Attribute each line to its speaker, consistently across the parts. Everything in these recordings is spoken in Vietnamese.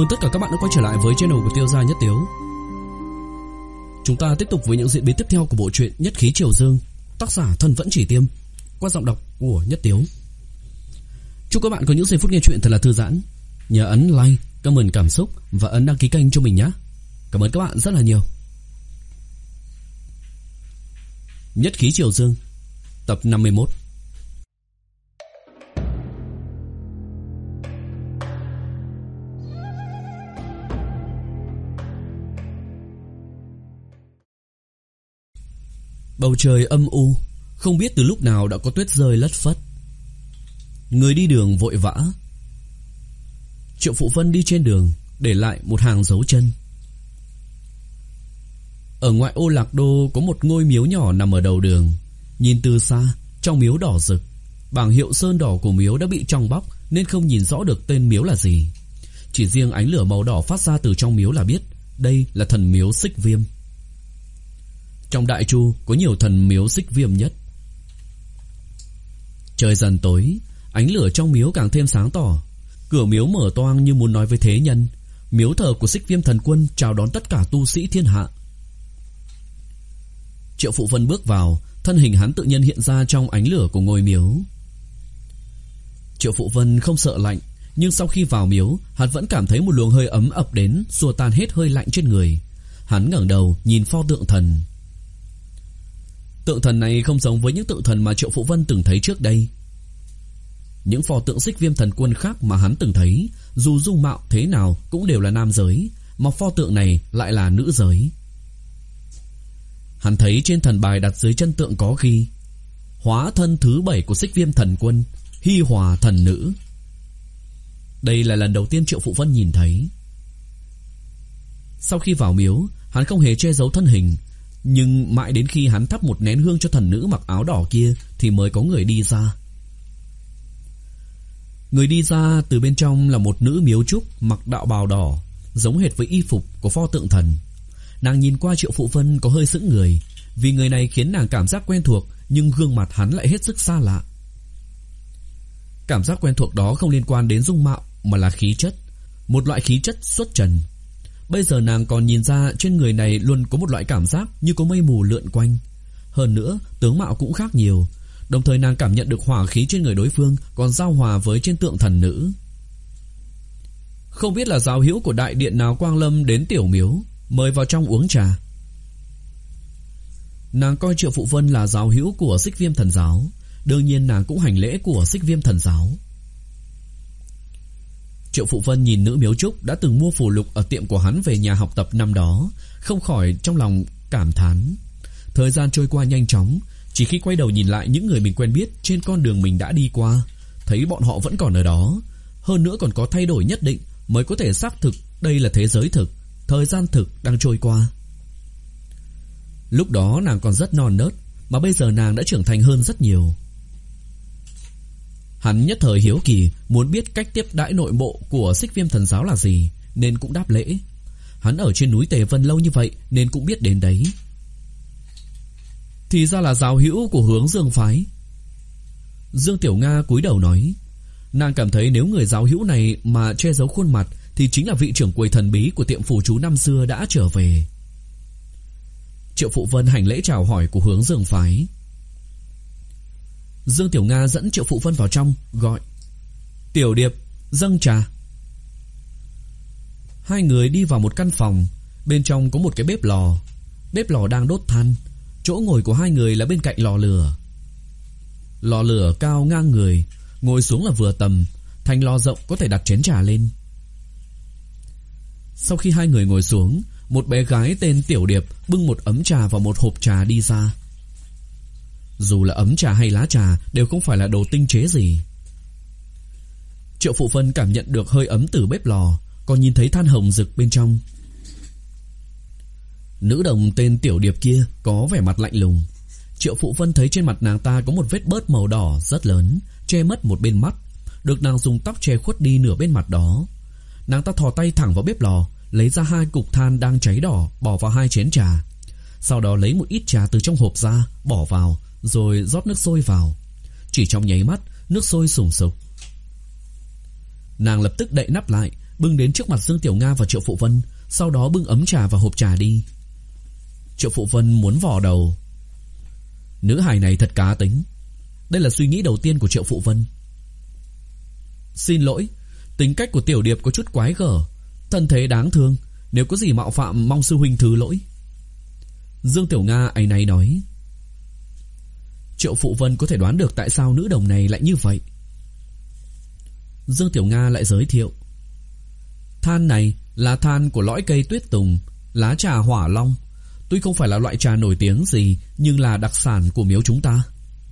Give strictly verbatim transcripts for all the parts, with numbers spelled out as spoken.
Speaker 1: Chào mừng tất cả các bạn đã quay trở lại với channel của Tiêu Gia Nhất Tiếu. Chúng ta tiếp tục với những diễn biến tiếp theo của bộ truyện Nhất Khí Triều Dương, tác giả Thân Vẫn Chỉ Tiêm, qua giọng đọc của Nhất Tiếu. Chúc các bạn có những giây phút nghe truyện thật là thư giãn. Nhớ ấn like, comment cảm xúc và ấn đăng ký kênh cho mình nhé. Cảm ơn các bạn rất là nhiều. Nhất Khí Triều Dương, tập năm mươi mốt. Bầu trời âm u, không biết từ lúc nào đã có tuyết rơi lất phất. Người đi đường vội vã. Triệu Phụ Vân đi trên đường, để lại một hàng dấu chân. Ở ngoại ô Lạc Đô có một ngôi miếu nhỏ nằm ở đầu đường. Nhìn từ xa, trong miếu đỏ rực. Bảng hiệu sơn đỏ của miếu đã bị trong bóc nên không nhìn rõ được tên miếu là gì. Chỉ riêng ánh lửa màu đỏ phát ra từ trong miếu là biết đây là thần miếu Xích Viêm. Trong Đại Chu có nhiều thần miếu Xích Viêm nhất. Trời dần tối, ánh lửa trong miếu càng thêm sáng tỏ. Cửa miếu mở toang như muốn nói với thế nhân. Miếu thờ của Xích Viêm thần quân chào đón tất cả tu sĩ thiên hạ. Triệu Phụ Vân bước vào, thân hình hắn tự nhiên hiện ra trong ánh lửa của ngôi miếu. Triệu Phụ Vân không sợ lạnh, nhưng sau khi vào miếu, hắn vẫn cảm thấy một luồng hơi ấm ập đến, xua tan hết hơi lạnh trên người. Hắn ngẩng đầu nhìn pho tượng thần. Tượng thần này không giống với những tượng thần mà Triệu Phụ Vân từng thấy trước đây. Những pho tượng Xích Viêm thần quân khác mà hắn từng thấy, dù dung mạo thế nào cũng đều là nam giới, mà pho tượng này lại là nữ giới. Hắn thấy trên thần bài đặt dưới chân tượng có ghi: hóa thân thứ bảy của Xích Viêm thần quân, Hi Hòa thần nữ. Đây là lần đầu tiên Triệu Phụ Vân nhìn thấy. Sau khi vào miếu, hắn không hề che giấu thân hình, nhưng mãi đến khi hắn thắp một nén hương cho thần nữ mặc áo đỏ kia thì mới có người đi ra. Người đi ra từ bên trong là một nữ miếu trúc mặc đạo bào đỏ, giống hệt với y phục của pho tượng thần. Nàng nhìn qua Triệu Phụ Vân có hơi sững người, vì người này khiến nàng cảm giác quen thuộc, nhưng gương mặt hắn lại hết sức xa lạ. Cảm giác quen thuộc đó không liên quan đến dung mạo mà là khí chất, một loại khí chất xuất trần. Bây giờ nàng còn nhìn ra trên người này luôn có một loại cảm giác như có mây mù lượn quanh. Hơn nữa, tướng mạo cũng khác nhiều. Đồng thời nàng cảm nhận được hỏa khí trên người đối phương còn giao hòa với trên tượng thần nữ. Không biết là giáo hữu của đại điện nào quang lâm đến tiểu miếu, mời vào trong uống trà. Nàng coi Triệu Phụ Vân là giáo hữu của Xích Viêm thần giáo, đương nhiên nàng cũng hành lễ của Xích Viêm thần giáo. Triệu Phụ Vân nhìn nữ miếu trúc đã từng mua phù lục ở tiệm của hắn về nhà học tập năm đó, không khỏi trong lòng cảm thán. Thời gian trôi qua nhanh chóng, chỉ khi quay đầu nhìn lại những người mình quen biết trên con đường mình đã đi qua, thấy bọn họ vẫn còn ở đó, hơn nữa còn có thay đổi nhất định, mới có thể xác thực đây là thế giới thực, thời gian thực đang trôi qua. Lúc đó nàng còn rất non nớt, mà bây giờ nàng đã trưởng thành hơn rất nhiều. Hắn nhất thời hiếu kỳ, muốn biết cách tiếp đãi nội bộ của Xích Viêm thần giáo là gì, nên cũng đáp lễ. Hắn ở trên núi Tề Vân lâu như vậy nên cũng biết đến đấy. Thì ra là giáo hữu của Hướng Dương phái. Dương Tiểu Nga cúi đầu nói. Nàng cảm thấy nếu người giáo hữu này mà che giấu khuôn mặt thì chính là vị trưởng quầy thần bí của tiệm phù chú năm xưa đã trở về. Triệu Phụ Vân hành lễ chào hỏi của Hướng Dương phái. Dương Tiểu Nga dẫn Triệu Phụ Vân vào trong, gọi: Tiểu Điệp, dâng trà. Hai người đi vào một căn phòng, bên trong có một cái bếp lò. Bếp lò đang đốt than, chỗ ngồi của hai người là bên cạnh lò lửa. Lò lửa cao ngang người, ngồi xuống là vừa tầm, thành lò rộng có thể đặt chén trà lên. Sau khi hai người ngồi xuống, một bé gái tên Tiểu Điệp bưng một ấm trà và một hộp trà đi ra. Dù là ấm trà hay lá trà đều không phải là đồ tinh chế gì. Triệu Phụ Vân cảm nhận được hơi ấm từ bếp lò, còn nhìn thấy than hồng rực bên trong. Nữ đồng tên Tiểu Điệp kia có vẻ mặt lạnh lùng. Triệu Phụ Vân thấy trên mặt nàng ta có một vết bớt màu đỏ rất lớn, che mất một bên mắt, được nàng dùng tóc che khuất đi nửa bên mặt đó. Nàng ta thò tay thẳng vào bếp lò, lấy ra hai cục than đang cháy đỏ, bỏ vào hai chén trà. Sau đó lấy một ít trà từ trong hộp ra, bỏ vào, rồi rót nước sôi vào. Chỉ trong nháy mắt, nước sôi sùng sục. Nàng lập tức đậy nắp lại, bưng đến trước mặt Dương Tiểu Nga và Triệu Phụ Vân, sau đó bưng ấm trà và hộp trà đi. Triệu Phụ Vân muốn vò đầu. Nữ hài này thật cá tính. Đây là suy nghĩ đầu tiên của Triệu Phụ Vân. Xin lỗi, tính cách của Tiểu Điệp có chút quái gở, thân thế đáng thương, nếu có gì mạo phạm mong sư huynh thứ lỗi. Dương Tiểu Nga áy náy nói. Triệu Phụ Vân có thể đoán được tại sao nữ đồng này lại như vậy. Dương Tiểu Nga lại giới thiệu. Than này là than của lõi cây tuyết tùng, lá trà hỏa long. Tuy không phải là loại trà nổi tiếng gì, nhưng là đặc sản của miếu chúng ta.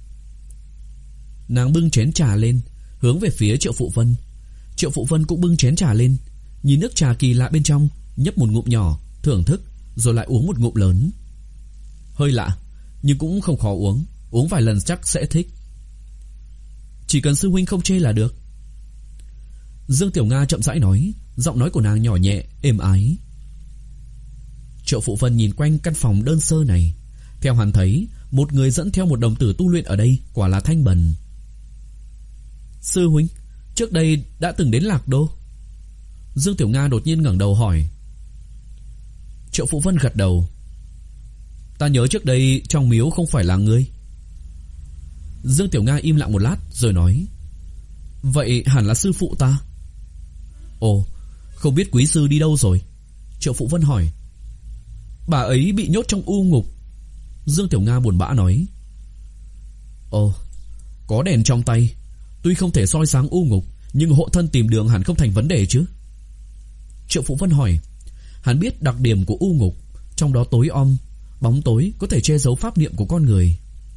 Speaker 1: Nàng bưng chén trà lên, hướng về phía Triệu Phụ Vân. Triệu Phụ Vân cũng bưng chén trà lên, nhìn nước trà kỳ lạ bên trong, nhấp một ngụm nhỏ, thưởng thức, rồi lại uống một ngụm lớn. Hơi lạ, nhưng cũng không khó uống, uống vài lần chắc sẽ thích. Chỉ cần sư huynh không chê là được. Dương Tiểu Nga chậm rãi nói, giọng nói của nàng nhỏ nhẹ, êm ái. Triệu Phụ Vân nhìn quanh căn phòng đơn sơ này. Theo hắn thấy, một người dẫn theo một đồng tử tu luyện ở đây quả là thanh bần. Sư huynh, trước đây đã từng đến Lạc Đô? Dương Tiểu Nga đột nhiên ngẩng đầu hỏi. Triệu Phụ Vân gật đầu. Ta nhớ trước đây trong miếu không phải là ngươi. Dương Tiểu Nga im lặng một lát rồi nói. Vậy hẳn là sư phụ ta. Ồ, không biết quý sư đi đâu rồi? Triệu Phụ Vân hỏi. Bà ấy bị nhốt trong u ngục. Dương Tiểu Nga buồn bã nói. Ồ, có đèn trong tay, tuy không thể soi sáng u ngục, nhưng hộ thân tìm đường hẳn không thành vấn đề chứ? Triệu Phụ Vân hỏi. Hắn biết đặc điểm của u ngục, trong đó tối om, bóng tối có thể che giấu pháp niệm của con người.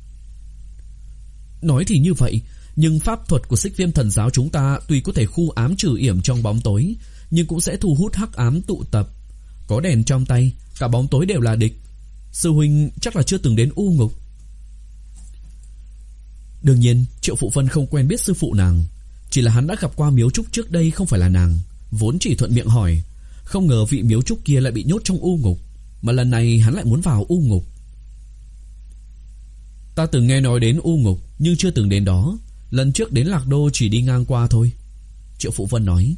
Speaker 1: Nói thì như vậy, nhưng pháp thuật của Xích Viêm Thần giáo chúng ta tuy có thể khu ám trừ yểm trong bóng tối, nhưng cũng sẽ thu hút hắc ám tụ tập. Có đèn trong tay, cả bóng tối đều là địch. Sư huynh chắc là chưa từng đến u ngục. Đương nhiên Triệu Phụ Vân không quen biết sư phụ nàng, chỉ là hắn đã gặp qua miếu trúc trước đây không phải là nàng, vốn chỉ thuận miệng hỏi. Không ngờ vị miếu trúc kia lại bị nhốt trong u ngục, mà lần này hắn lại muốn vào u ngục. Ta từng nghe nói đến u ngục, nhưng chưa từng đến đó. Lần trước đến Lạc Đô chỉ đi ngang qua thôi. Triệu Phụ Vân nói.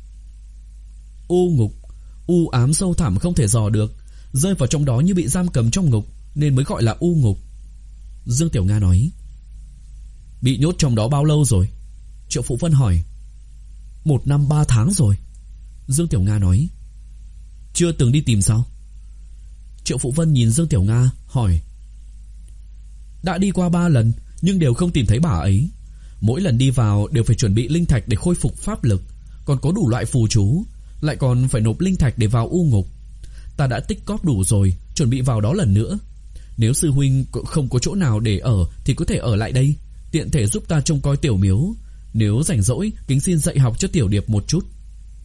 Speaker 1: U ngục, u ám sâu thẳm không thể dò được, rơi vào trong đó như bị giam cầm trong ngục, nên mới gọi là u ngục. Dương Tiểu Nga nói. Bị nhốt trong đó bao lâu rồi? Triệu Phụ Vân hỏi. Một năm ba tháng rồi. Dương Tiểu Nga nói. Chưa từng đi tìm sao? Triệu Phụ Vân nhìn Dương Tiểu Nga hỏi. Đã đi qua ba lần, nhưng đều không tìm thấy bà ấy. Mỗi lần đi vào đều phải chuẩn bị linh thạch để khôi phục pháp lực, còn có đủ loại phù chú, lại còn phải nộp linh thạch để vào u ngục. Ta đã tích cóp đủ rồi, chuẩn bị vào đó lần nữa. Nếu sư huynh không có chỗ nào để ở thì có thể ở lại đây, tiện thể giúp ta trông coi tiểu miếu. Nếu rảnh rỗi, kính xin dạy học cho Tiểu Điệp một chút.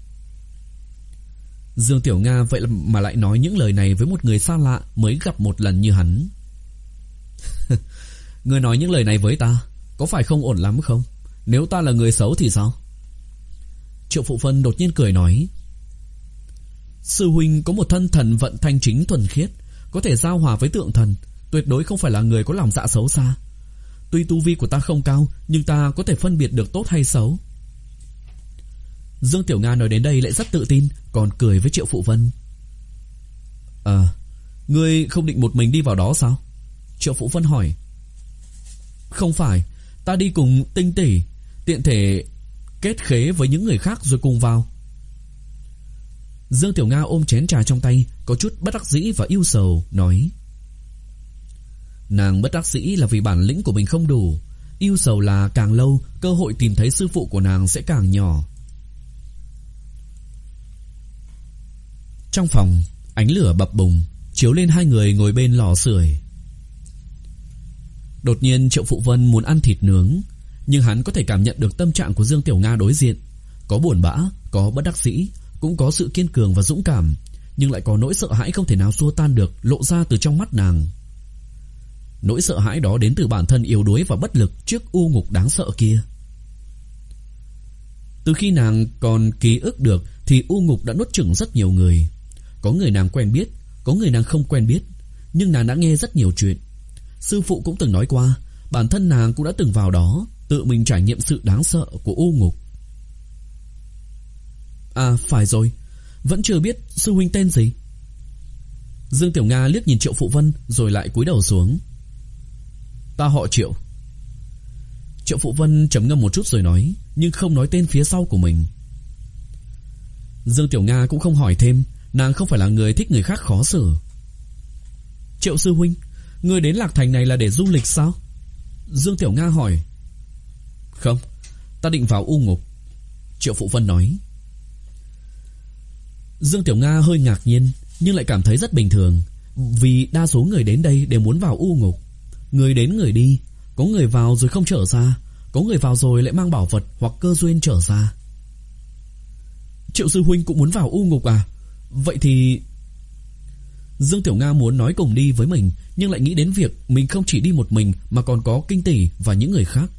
Speaker 1: Dương Tiểu Nga vậy mà lại nói những lời này với một người xa lạ mới gặp một lần như hắn. Ngươi nói những lời này với ta, có phải không ổn lắm không? Nếu ta là người xấu thì sao? Triệu Phụ Vân đột nhiên cười nói. Sư huynh có một thân thần vận thanh chính thuần khiết, có thể giao hòa với tượng thần, tuyệt đối không phải là người có lòng dạ xấu xa. Tuy tu vi của ta không cao, nhưng ta có thể phân biệt được tốt hay xấu. Dương Tiểu Nga nói đến đây lại rất tự tin, còn cười với Triệu Phụ Vân. À, ngươi không định một mình đi vào đó sao? Triệu Phụ Vân hỏi. Không phải, ta đi cùng Tinh tỷ, tiện thể kết khế với những người khác rồi cùng vào. Dương Tiểu Nga ôm chén trà trong tay, có chút bất đắc dĩ và ưu sầu, nói. Nàng bất đắc dĩ là vì bản lĩnh của mình không đủ, ưu sầu là càng lâu, cơ hội tìm thấy sư phụ của nàng sẽ càng nhỏ. Trong phòng, ánh lửa bập bùng, chiếu lên hai người ngồi bên lò sưởi. Đột nhiên Triệu Phụ Vân muốn ăn thịt nướng, nhưng hắn có thể cảm nhận được tâm trạng của Dương Tiểu Nga đối diện. Có buồn bã, có bất đắc dĩ, cũng có sự kiên cường và dũng cảm, nhưng lại có nỗi sợ hãi không thể nào xua tan được lộ ra từ trong mắt nàng. Nỗi sợ hãi đó đến từ bản thân yếu đuối và bất lực trước u ngục đáng sợ kia. Từ khi nàng còn ký ức được thì u ngục đã nuốt chửng rất nhiều người. Có người nàng quen biết, có người nàng không quen biết, nhưng nàng đã nghe rất nhiều chuyện. Sư phụ cũng từng nói qua, bản thân nàng cũng đã từng vào đó, tự mình trải nghiệm sự đáng sợ của u ngục. À phải rồi, vẫn chưa biết sư huynh tên gì. Dương Tiểu Nga liếc nhìn Triệu Phụ Vân rồi lại cúi đầu xuống. Ta họ Triệu. Triệu Phụ Vân trầm ngâm một chút rồi nói, nhưng không nói tên phía sau của mình. Dương Tiểu Nga cũng không hỏi thêm, nàng không phải là người thích người khác khó xử. Triệu sư huynh, người đến Lạc Thành này là để du lịch sao? Dương Tiểu Nga hỏi. Không, ta định vào U Ngục. Triệu Phụ Vân nói. Dương Tiểu Nga hơi ngạc nhiên, nhưng lại cảm thấy rất bình thường, vì đa số người đến đây đều muốn vào U Ngục. Người đến người đi, có người vào rồi không trở ra, có người vào rồi lại mang bảo vật hoặc cơ duyên trở ra. Triệu sư huynh cũng muốn vào U Ngục à? Vậy thì... Dương Tiểu Nga muốn nói cùng đi với mình, nhưng lại nghĩ đến việc mình không chỉ đi một mình mà còn có Kinh Tỷ và những người khác.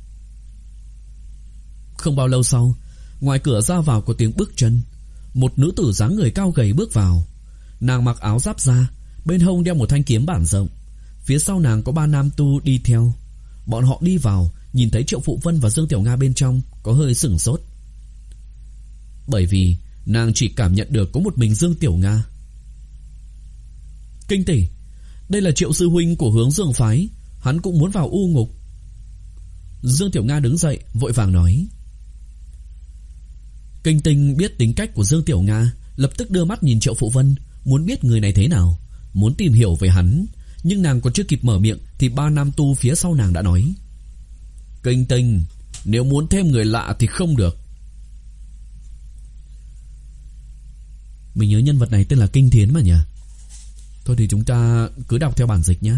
Speaker 1: Không bao lâu sau, ngoài cửa ra vào có tiếng bước chân. Một nữ tử dáng người cao gầy bước vào. Nàng mặc áo giáp da, bên hông đeo một thanh kiếm bản rộng. Phía sau nàng có ba nam tu đi theo. Bọn họ đi vào, nhìn thấy Triệu Phụ Vân và Dương Tiểu Nga bên trong, có hơi sửng sốt. Bởi vì nàng chỉ cảm nhận được có một mình Dương Tiểu Nga. Kinh Tỷ, đây là Triệu sư huynh của Hướng Dương phái, hắn cũng muốn vào U Ngục. Dương Tiểu Nga đứng dậy vội vàng nói. Kinh Tinh biết tính cách của Dương Tiểu Nga, lập tức đưa mắt nhìn Triệu Phụ Vân, muốn biết người này thế nào, muốn tìm hiểu về hắn. Nhưng nàng còn chưa kịp mở miệng thì ba nam tu phía sau nàng đã nói. Kinh Tinh, nếu muốn thêm người lạ thì không được. Mình nhớ nhân vật này tên là Kinh Thiến mà nhỉ. Thôi thì chúng ta cứ đọc theo bản dịch nhé.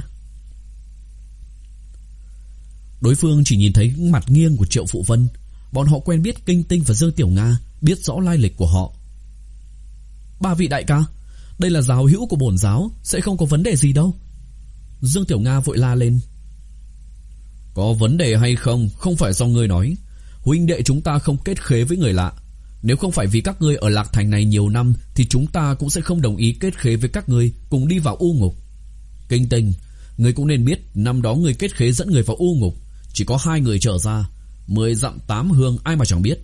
Speaker 1: Đối phương chỉ nhìn thấy mặt nghiêng của Triệu Phụ Vân. Bọn họ quen biết Kinh Tinh và Dương Tiểu Nga, biết rõ lai lịch của họ. Ba vị đại ca, đây là giáo hữu của bổn giáo, sẽ không có vấn đề gì đâu. Dương Tiểu Nga vội la lên. Có vấn đề hay không không phải do ngươi nói. Huynh đệ chúng ta không kết khế với người lạ. Nếu không phải vì các ngươi ở Lạc Thành này nhiều năm thì chúng ta cũng sẽ không đồng ý kết khế với các ngươi cùng đi vào U Ngục. Kinh Tinh, ngươi cũng nên biết năm đó ngươi kết khế dẫn người vào U Ngục, chỉ có hai người trở ra, mười dặm tám hương ai mà chẳng biết.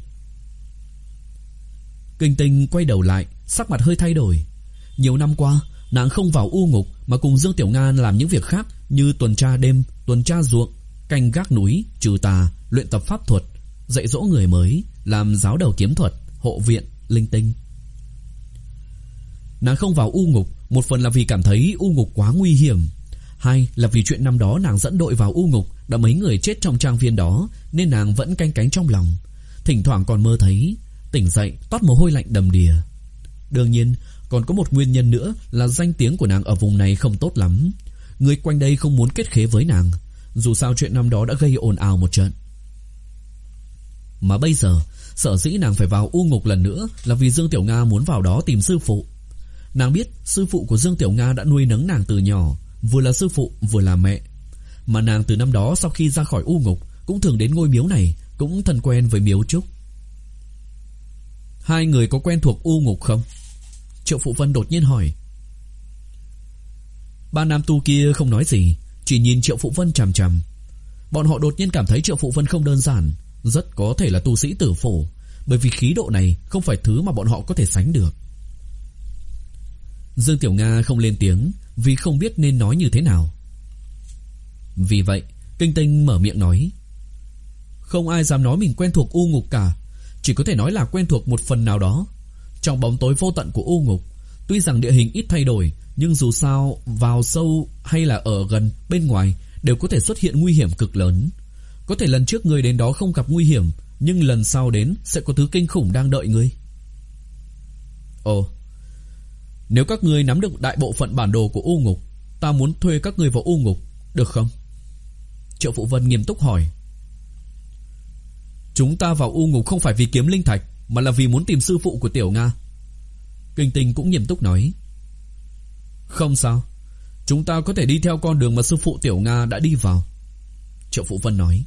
Speaker 1: Kinh Tinh quay đầu lại, sắc mặt hơi thay đổi. Nhiều năm qua, nàng không vào U Ngục mà cùng Dương Tiểu Nga làm những việc khác như tuần tra đêm, tuần tra ruộng, canh gác núi, trừ tà, luyện tập pháp thuật, dạy dỗ người mới, làm giáo đầu kiếm thuật, hộ viện, linh tinh. Nàng không vào U Ngục, một phần là vì cảm thấy U Ngục quá nguy hiểm, hai là vì chuyện năm đó nàng dẫn đội vào U Ngục đã mấy người chết trong trang viên đó, nên nàng vẫn canh cánh trong lòng. Thỉnh thoảng còn mơ thấy, tỉnh dậy toát mồ hôi lạnh đầm đìa. Đương nhiên còn có một nguyên nhân nữa là danh tiếng của nàng ở vùng này không tốt lắm. Người quanh đây không muốn kết khế với nàng, dù sao chuyện năm đó đã gây ồn ào một trận. Mà bây giờ sở dĩ nàng phải vào U Ngục lần nữa là vì Dương Tiểu Nga muốn vào đó tìm sư phụ. Nàng biết sư phụ của Dương Tiểu Nga đã nuôi nấng nàng từ nhỏ, vừa là sư phụ vừa là mẹ. Mà nàng từ năm đó sau khi ra khỏi U Ngục cũng thường đến ngôi miếu này, cũng thân quen với miếu trúc. Hai người có quen thuộc U Ngục không? Triệu Phụ Vân đột nhiên hỏi. Ba nam tu kia không nói gì, chỉ nhìn Triệu Phụ Vân chằm chằm. Bọn họ đột nhiên cảm thấy Triệu Phụ Vân không đơn giản, rất có thể là tu sĩ tử phổ, bởi vì khí độ này không phải thứ mà bọn họ có thể sánh được. Dương Tiểu Nga không lên tiếng vì không biết nên nói như thế nào. Vì vậy Kinh Tinh mở miệng nói. Không ai dám nói mình quen thuộc U Ngục cả, chỉ có thể nói là quen thuộc một phần nào đó. Trong bóng tối vô tận của U Ngục, tuy rằng địa hình ít thay đổi, nhưng dù sao vào sâu hay là ở gần bên ngoài đều có thể xuất hiện nguy hiểm cực lớn. Có thể lần trước ngươi đến đó không gặp nguy hiểm, nhưng lần sau đến sẽ có thứ kinh khủng đang đợi ngươi. Ồ, nếu các ngươi nắm được đại bộ phận bản đồ của U Ngục, ta muốn thuê các ngươi vào U Ngục, được không? Triệu Phụ Vân nghiêm túc hỏi. Chúng ta vào U Ngục không phải vì kiếm linh thạch, mà là vì muốn tìm sư phụ của Tiểu Nga. Kinh Tinh cũng nghiêm túc nói. Không sao, chúng ta có thể đi theo con đường mà sư phụ Tiểu Nga đã đi vào. Triệu Phụ Vân nói.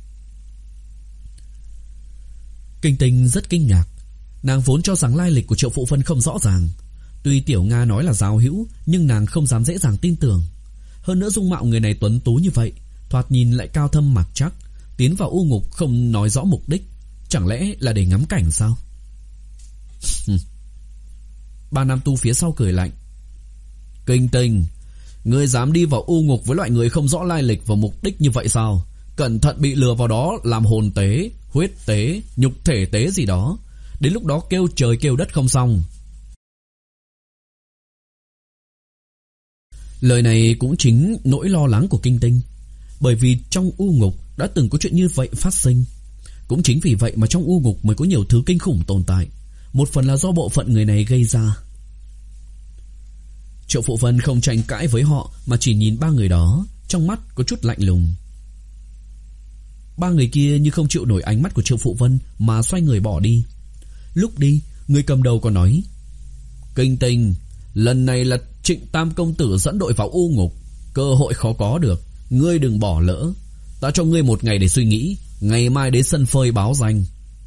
Speaker 1: Kinh Tinh rất kinh ngạc. Nàng vốn cho rằng lai lịch của Triệu Phụ Vân không rõ ràng. Tuy Tiểu Nga nói là giáo hữu, nhưng nàng không dám dễ dàng tin tưởng. Hơn nữa dung mạo người này tuấn tú như vậy, thoạt nhìn lại cao thâm mặc chắc, tiến vào U Ngục không nói rõ mục đích, chẳng lẽ là để ngắm cảnh sao? Ba nam tu phía sau cười lạnh. Kinh Tinh, ngươi dám đi vào u ngục với loại người không rõ lai lịch và mục đích như vậy sao? Cẩn thận bị lừa vào đó làm hồn tế, huyết tế, nhục thể tế gì đó. Đến lúc đó kêu trời kêu đất không xong. Lời này cũng chính nỗi lo lắng của Kinh Tinh, bởi vì trong u ngục đã từng có chuyện như vậy phát sinh. Cũng chính vì vậy mà trong u ngục mới có nhiều thứ kinh khủng tồn tại. Một phần là do bộ phận người này gây ra. Triệu Phụ Vân không tranh cãi với họ mà chỉ nhìn ba người đó, trong mắt có chút lạnh lùng. Ba người kia như không chịu nổi ánh mắt của Triệu Phụ Vân mà xoay người bỏ đi. Lúc đi, người cầm đầu còn nói: Kinh Tinh, lần này là Trịnh Tam công tử dẫn đội vào u ngục, cơ hội khó có được, ngươi đừng bỏ lỡ. Ta cho ngươi một ngày để suy nghĩ, ngày mai đến sân phơi báo danh.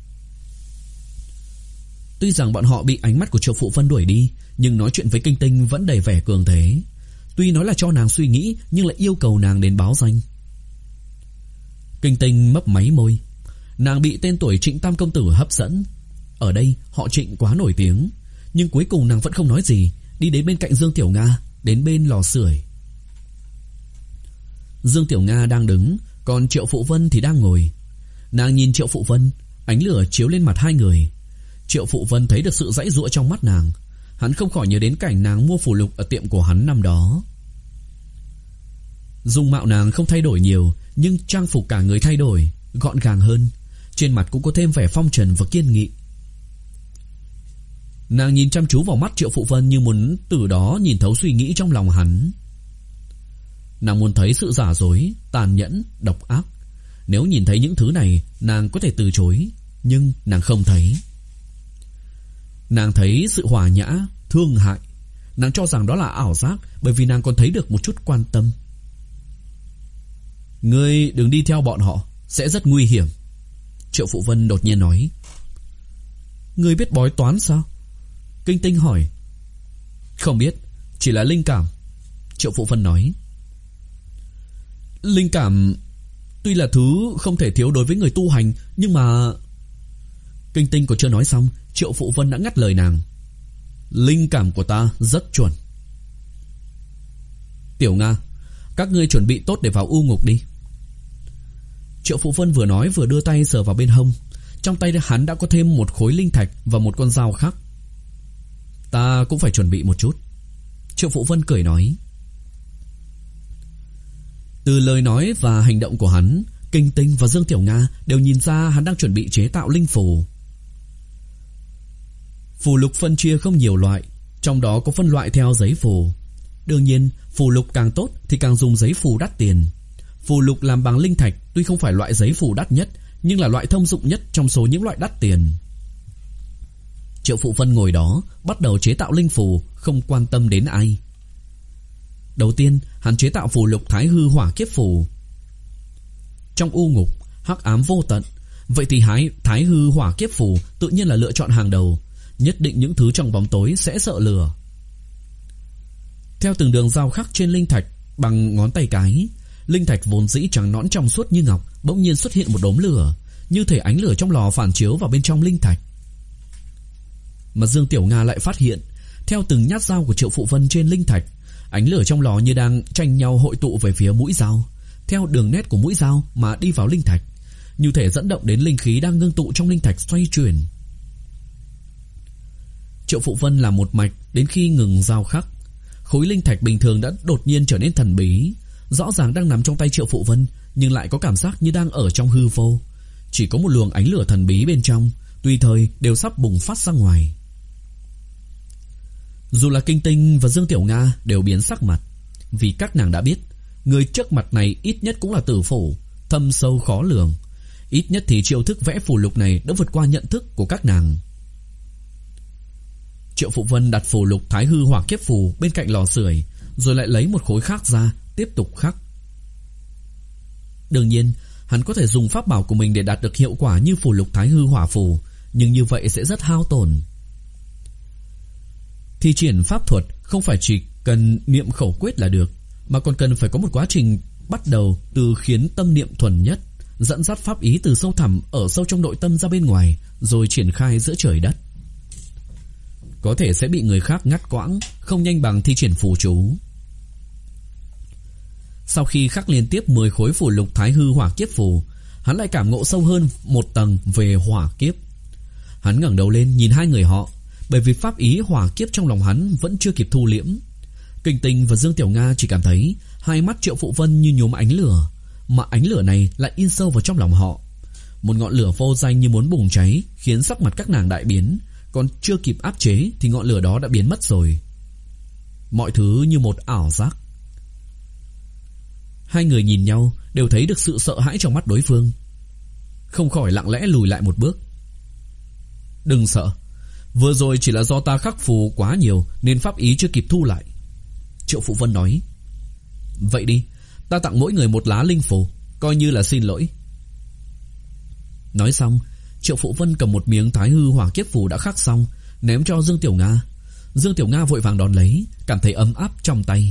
Speaker 1: Tuy rằng bọn họ bị ánh mắt của Triệu Phụ Vân đuổi đi, nhưng nói chuyện với Kinh Tinh vẫn đầy vẻ cường thế. Tuy nói là cho nàng suy nghĩ, nhưng lại yêu cầu nàng đến báo danh. Kinh Tinh mấp máy môi. Nàng bị tên tuổi Trịnh Tam công tử hấp dẫn. Ở đây họ Trịnh quá nổi tiếng. Nhưng cuối cùng nàng vẫn không nói gì, đi đến bên cạnh Dương Tiểu Nga, đến bên lò sưởi. Dương Tiểu Nga đang đứng, còn Triệu Phụ Vân thì đang ngồi. Nàng nhìn Triệu Phụ Vân, ánh lửa chiếu lên mặt hai người. Triệu Phụ Vân thấy được sự giãy giụa trong mắt nàng. Hắn không khỏi nhớ đến cảnh nàng mua phù lục ở tiệm của hắn năm đó. Dung mạo nàng không thay đổi nhiều, nhưng trang phục cả người thay đổi, gọn gàng hơn. Trên mặt cũng có thêm vẻ phong trần và kiên nghị. Nàng nhìn chăm chú vào mắt Triệu Phụ Vân như muốn từ đó nhìn thấu suy nghĩ trong lòng hắn. Nàng muốn thấy sự giả dối, tàn nhẫn, độc ác. Nếu nhìn thấy những thứ này, nàng có thể từ chối, nhưng nàng không thấy. Nàng thấy sự hòa nhã, thương hại. Nàng cho rằng đó là ảo giác, bởi vì nàng còn thấy được một chút quan tâm. Ngươi đừng đi theo bọn họ, sẽ rất nguy hiểm. Triệu Phụ Vân đột nhiên nói. Ngươi biết bói toán sao? Kinh Tinh hỏi. Không biết, chỉ là linh cảm. Triệu Phụ Vân nói. Linh cảm tuy là thứ không thể thiếu đối với người tu hành, nhưng mà... Kinh Tinh còn chưa nói xong, Triệu Phụ Vân đã ngắt lời nàng. Linh cảm của ta rất chuẩn. Tiểu Nga, các ngươi chuẩn bị tốt để vào u ngục đi. Triệu Phụ Vân vừa nói vừa đưa tay sờ vào bên hông. Trong tay hắn đã có thêm một khối linh thạch và một con dao khác. Ta cũng phải chuẩn bị một chút. Triệu Phụ Vân cười nói. Từ lời nói và hành động của hắn, Kinh Tinh và Dương Tiểu Nga đều nhìn ra hắn đang chuẩn bị chế tạo linh phù. Phù lục phân chia không nhiều loại, trong đó có phân loại theo giấy phù. Đương nhiên, phù lục càng tốt thì càng dùng giấy phù đắt tiền. Phù lục làm bằng linh thạch tuy không phải loại giấy phù đắt nhất, nhưng là loại thông dụng nhất trong số những loại đắt tiền. Triệu Phụ Vân ngồi đó, bắt đầu chế tạo linh phù, không quan tâm đến ai. Đầu tiên, hắn chế tạo phù lục Thái Hư Hỏa Kiếp phù. Trong u ngục, hắc ám vô tận, vậy thì hái Thái Hư Hỏa Kiếp phù tự nhiên là lựa chọn hàng đầu. Nhất định những thứ trong bóng tối sẽ sợ lửa. Theo từng đường dao khắc trên linh thạch bằng ngón tay cái, linh thạch vốn dĩ trắng nõn trong suốt như ngọc bỗng nhiên xuất hiện một đốm lửa, như thể ánh lửa trong lò phản chiếu vào bên trong linh thạch. Mà Dương Tiểu Nga lại phát hiện, theo từng nhát dao của Triệu Phụ Vân trên linh thạch, ánh lửa trong lò như đang tranh nhau hội tụ về phía mũi dao, theo đường nét của mũi dao mà đi vào linh thạch, như thể dẫn động đến linh khí đang ngưng tụ trong linh thạch xoay chuyển. Triệu Phụ Vân làm một mạch đến khi ngừng dao khắc, khối linh thạch bình thường đã đột nhiên trở nên thần bí, rõ ràng đang nằm trong tay Triệu Phụ Vân, nhưng lại có cảm giác như đang ở trong hư vô. Chỉ có một luồng ánh lửa thần bí bên trong, tùy thời đều sắp bùng phát ra ngoài. Dù là Kinh Tinh và Dương Tiểu Nga đều biến sắc mặt, vì các nàng đã biết người trước mặt này ít nhất cũng là tử phủ, thâm sâu khó lường. Ít nhất thì chiêu thức vẽ phù lục này đã vượt qua nhận thức của các nàng. Triệu Phụ Vân đặt phù lục Thái Hư Hỏa Kiếp phù bên cạnh lò sưởi, rồi lại lấy một khối khác ra, tiếp tục khắc. Đương nhiên, hắn có thể dùng pháp bảo của mình để đạt được hiệu quả như phù lục Thái Hư Hỏa phù, nhưng như vậy sẽ rất hao tổn. Thi triển pháp thuật không phải chỉ cần niệm khẩu quyết là được, mà còn cần phải có một quá trình bắt đầu từ khiến tâm niệm thuần nhất, dẫn dắt pháp ý từ sâu thẳm ở sâu trong nội tâm ra bên ngoài, rồi triển khai giữa trời đất. có thể sẽ bị người khác ngắt quãng, không nhanh bằng thi triển phù chú. Sau khi khắc liên tiếp mười khối phù lục Thái Hư Hỏa Kiếp phù, hắn lại cảm ngộ sâu hơn một tầng về hỏa kiếp. Hắn ngẩng đầu lên nhìn hai người họ, bởi vì pháp ý hỏa kiếp trong lòng hắn vẫn chưa kịp thu liễm. Kình Tinh và Dương Tiểu Nga chỉ cảm thấy hai mắt Triệu Phụ Vân như nhuốm ánh lửa, mà ánh lửa này lại in sâu vào trong lòng họ. Một ngọn lửa vô danh như muốn bùng cháy, khiến sắc mặt các nàng đại biến, còn chưa kịp áp chế thì ngọn lửa đó đã biến mất rồi. Mọi thứ như một ảo giác. Hai người nhìn nhau đều thấy được sự sợ hãi trong mắt đối phương, không khỏi lặng lẽ lùi lại một bước. Đừng sợ, vừa rồi chỉ là do ta khắc phù quá nhiều nên pháp ý chưa kịp thu lại, Triệu Phụ Vân nói. Vậy đi, ta tặng mỗi người một lá linh phù, coi như là xin lỗi. Nói xong, Triệu Phụ Vân cầm một miếng Thái Hư Hỏa Kiếp phù đã khắc xong, ném cho Dương Tiểu Nga. Dương Tiểu Nga vội vàng đón lấy, cảm thấy ấm áp trong tay.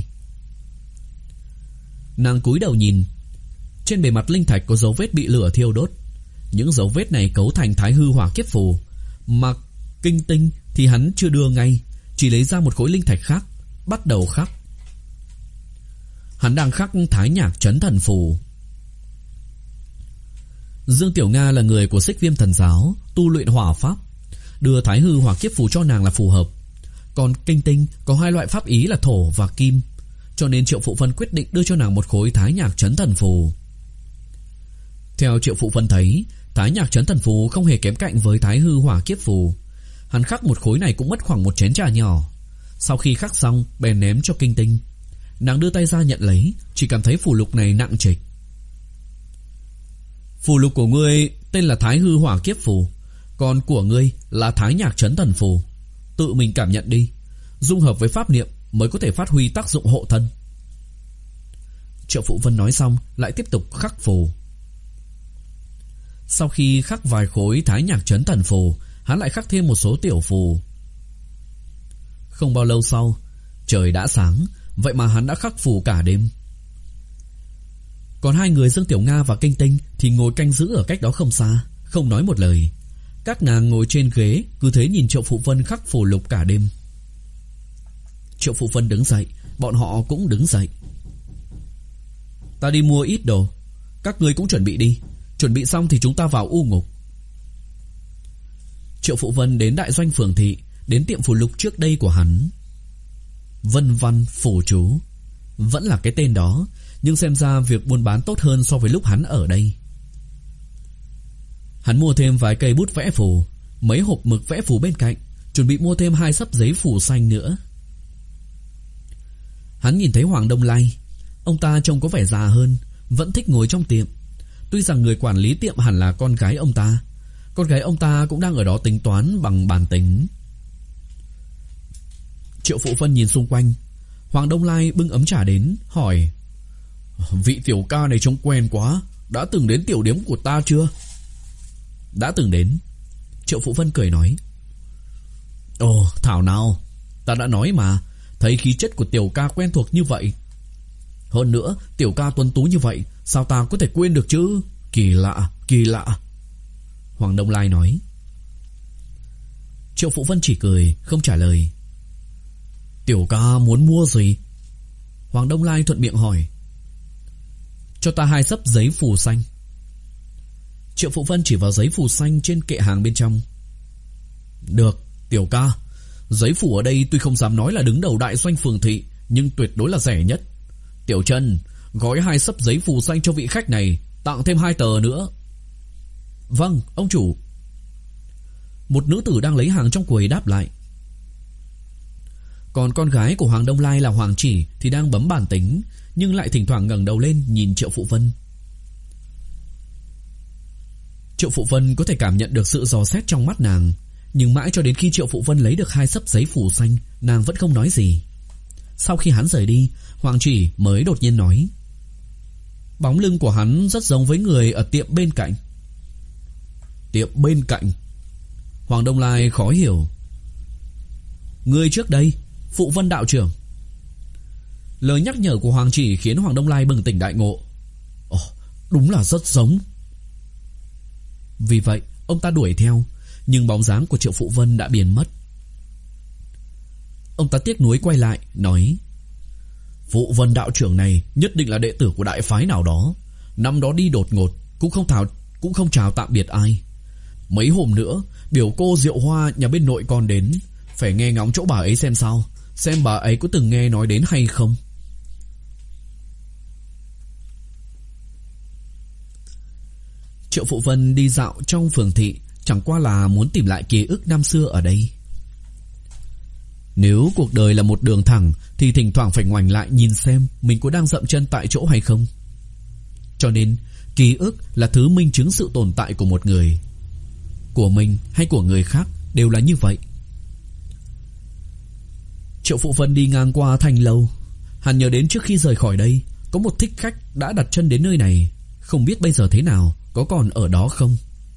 Speaker 1: Nàng cúi đầu nhìn, trên bề mặt linh thạch có dấu vết bị lửa thiêu đốt. Những dấu vết này cấu thành Thái Hư Hỏa Kiếp phù. Mà Kinh Tinh thì hắn chưa đưa ngay, chỉ lấy ra một khối linh thạch khác, bắt đầu khắc. Hắn đang khắc Thái Nhạc Chấn Thần phù. Dương Tiểu Nga là người của Xích Viêm Thần giáo, tu luyện hỏa pháp, đưa Thái Hư Hỏa Kiếp phù cho nàng là phù hợp. Còn Kinh Tinh có hai loại pháp ý là thổ và kim, cho nên Triệu Phụ Vân quyết định đưa cho nàng một khối Thái Nhạc Chấn Thần phù. Theo Triệu Phụ Vân thấy, Thái Nhạc Chấn Thần phù không hề kém cạnh với Thái Hư Hỏa Kiếp phù. Hắn khắc một khối này cũng mất khoảng một chén trà nhỏ. Sau khi khắc xong, bèn ném cho Kinh Tinh. Nàng đưa tay ra nhận lấy, chỉ cảm thấy phù lục này nặng trịch. Phù lục của ngươi tên là Thái Hư Hỏa Kiếp phù, còn của ngươi là Thái Nhạc Chấn Thần phù. Tự mình cảm nhận đi, dung hợp với pháp niệm mới có thể phát huy tác dụng hộ thân. Triệu Phụ Vân nói xong, lại tiếp tục khắc phù. Sau khi khắc vài khối Thái Nhạc Chấn Thần phù, hắn lại khắc thêm một số tiểu phù. Không bao lâu sau, trời đã sáng, vậy mà hắn đã khắc phù cả đêm. Còn hai người Dương Tiểu Nga và Kinh Tinh thì ngồi canh giữ ở cách đó không xa, không nói một lời. Các nàng ngồi trên ghế, cứ thế nhìn Triệu Phụ Vân khắc phù lục cả đêm. Triệu Phụ Vân đứng dậy, bọn họ cũng đứng dậy. Ta đi mua ít đồ, các ngươi cũng chuẩn bị đi. Chuẩn bị xong thì chúng ta vào u ngục. Triệu Phụ Vân đến đại doanh phường thị, đến tiệm phù lục trước đây của hắn. Vân Văn Phù Chú vẫn là cái tên đó, nhưng xem ra việc buôn bán tốt hơn so với lúc hắn ở đây. Hắn mua thêm vài cây bút vẽ phù, mấy hộp mực vẽ phù bên cạnh, chuẩn bị mua thêm hai xấp giấy phù xanh nữa. Hắn nhìn thấy Hoàng Đông Lai. Ông ta trông có vẻ già hơn, vẫn thích ngồi trong tiệm. Tuy rằng người quản lý tiệm hẳn là con gái ông ta, con gái ông ta cũng đang ở đó tính toán bằng bàn tính. Triệu Phụ Vân nhìn xung quanh. Hoàng Đông Lai bưng ấm trà đến, hỏi: Vị tiểu ca này trông quen quá, đã từng đến tiểu điếm của ta chưa? Đã từng đến, Triệu Phụ Vân cười nói. Ồ, thảo nào, ta đã nói mà, thấy khí chất của tiểu ca quen thuộc như vậy. Hơn nữa, tiểu ca tuấn tú như vậy, sao ta có thể quên được chứ? Kỳ lạ, kỳ lạ, Hoàng Đông Lai nói. Triệu Phụ Vân chỉ cười, không trả lời. Tiểu ca muốn mua gì? Hoàng Đông Lai thuận miệng hỏi. Cho ta hai xấp giấy phù xanh. Triệu Phụ Vân chỉ vào giấy phù xanh trên kệ hàng bên trong. Được, tiểu ca, giấy phù ở đây tuy không dám nói là đứng đầu đại doanh phường thị, nhưng tuyệt đối là rẻ nhất. Tiểu Trân, gói hai xấp giấy phù xanh cho vị khách này, tặng thêm hai tờ nữa. Vâng, ông chủ. Một nữ tử đang lấy hàng trong quầy đáp lại. Còn con gái của Hoàng Đông Lai là Hoàng Chỉ thì đang bấm bàn tính, nhưng lại thỉnh thoảng ngẩng đầu lên nhìn Triệu Phụ Vân. Triệu Phụ Vân có thể cảm nhận được sự dò xét trong mắt nàng, nhưng mãi cho đến khi Triệu Phụ Vân lấy được hai xấp giấy phù xanh, nàng vẫn không nói gì. Sau khi hắn rời đi, Hoàng Chỉ mới đột nhiên nói: Bóng lưng của hắn rất giống với người ở tiệm bên cạnh. Tiệm bên cạnh? Hoàng Đông Lai khó hiểu. Người trước đây, Phụ Vân đạo trưởng. Lời nhắc nhở của Hoàng Chỉ khiến Hoàng Đông Lai bừng tỉnh đại ngộ. Ồ, đúng là rất giống. Vì vậy ông ta đuổi theo, nhưng bóng dáng của Triệu Phụ Vân đã biến mất. Ông ta tiếc nuối quay lại nói: Phụ Vân đạo trưởng này nhất định là đệ tử của đại phái nào đó. Năm đó đi đột ngột, cũng không thảo cũng không chào tạm biệt ai. Mấy hôm nữa biểu cô Diệu Hoa nhà bên nội con đến, phải nghe ngóng chỗ bà ấy xem sao, xem bà ấy có từng nghe nói đến hay không. Triệu Phụ Vân đi dạo trong phường thị chẳng qua là muốn tìm lại ký ức năm xưa ở đây. Nếu cuộc đời là một đường thẳng thì thỉnh thoảng phải ngoảnh lại nhìn xem mình có đang dậm chân tại chỗ hay không. Cho nên ký ức là thứ minh chứng sự tồn tại của một người. Của mình hay của người khác đều là như vậy. Triệu Phụ Vân đi ngang qua Thanh Lâu. Hắn nhớ đến trước khi rời khỏi đây có một thích khách đã đặt chân đến nơi này, không biết bây giờ thế nào, có còn ở đó không.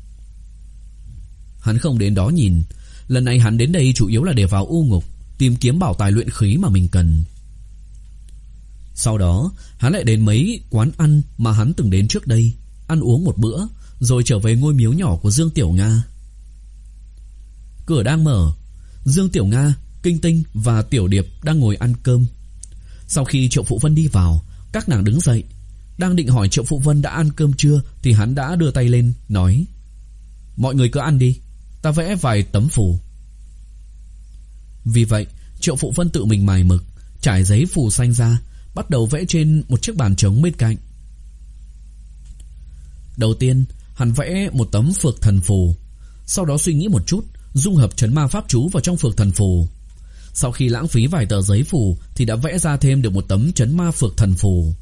Speaker 1: Hắn không đến đó nhìn. Lần này hắn đến đây chủ yếu là để vào u ngục tìm kiếm bảo tài luyện khí mà mình cần. Sau đó hắn lại đến mấy quán ăn mà hắn từng đến trước đây, ăn uống một bữa, rồi trở về ngôi miếu nhỏ của Dương Tiểu Nga. Cửa đang mở. Dương Tiểu Nga, Kinh Tinh và Tiểu Điệp đang ngồi ăn cơm. Sau khi Triệu Phụ Vân đi vào, các nàng đứng dậy. Đang định hỏi Triệu Phụ Vân đã ăn cơm chưa thì hắn đã đưa tay lên nói: Mọi người cứ ăn đi, ta vẽ vài tấm phù. Vì vậy Triệu Phụ Vân tự mình mài mực, trải giấy phù xanh ra, bắt đầu vẽ trên một chiếc bàn trống bên cạnh. Đầu tiên hắn vẽ một tấm phược thần phù, sau đó suy nghĩ một chút, dung hợp trấn ma pháp chú vào trong phược thần phù. Sau khi lãng phí vài tờ giấy phù thì đã vẽ ra thêm được một tấm trấn ma phược thần phù.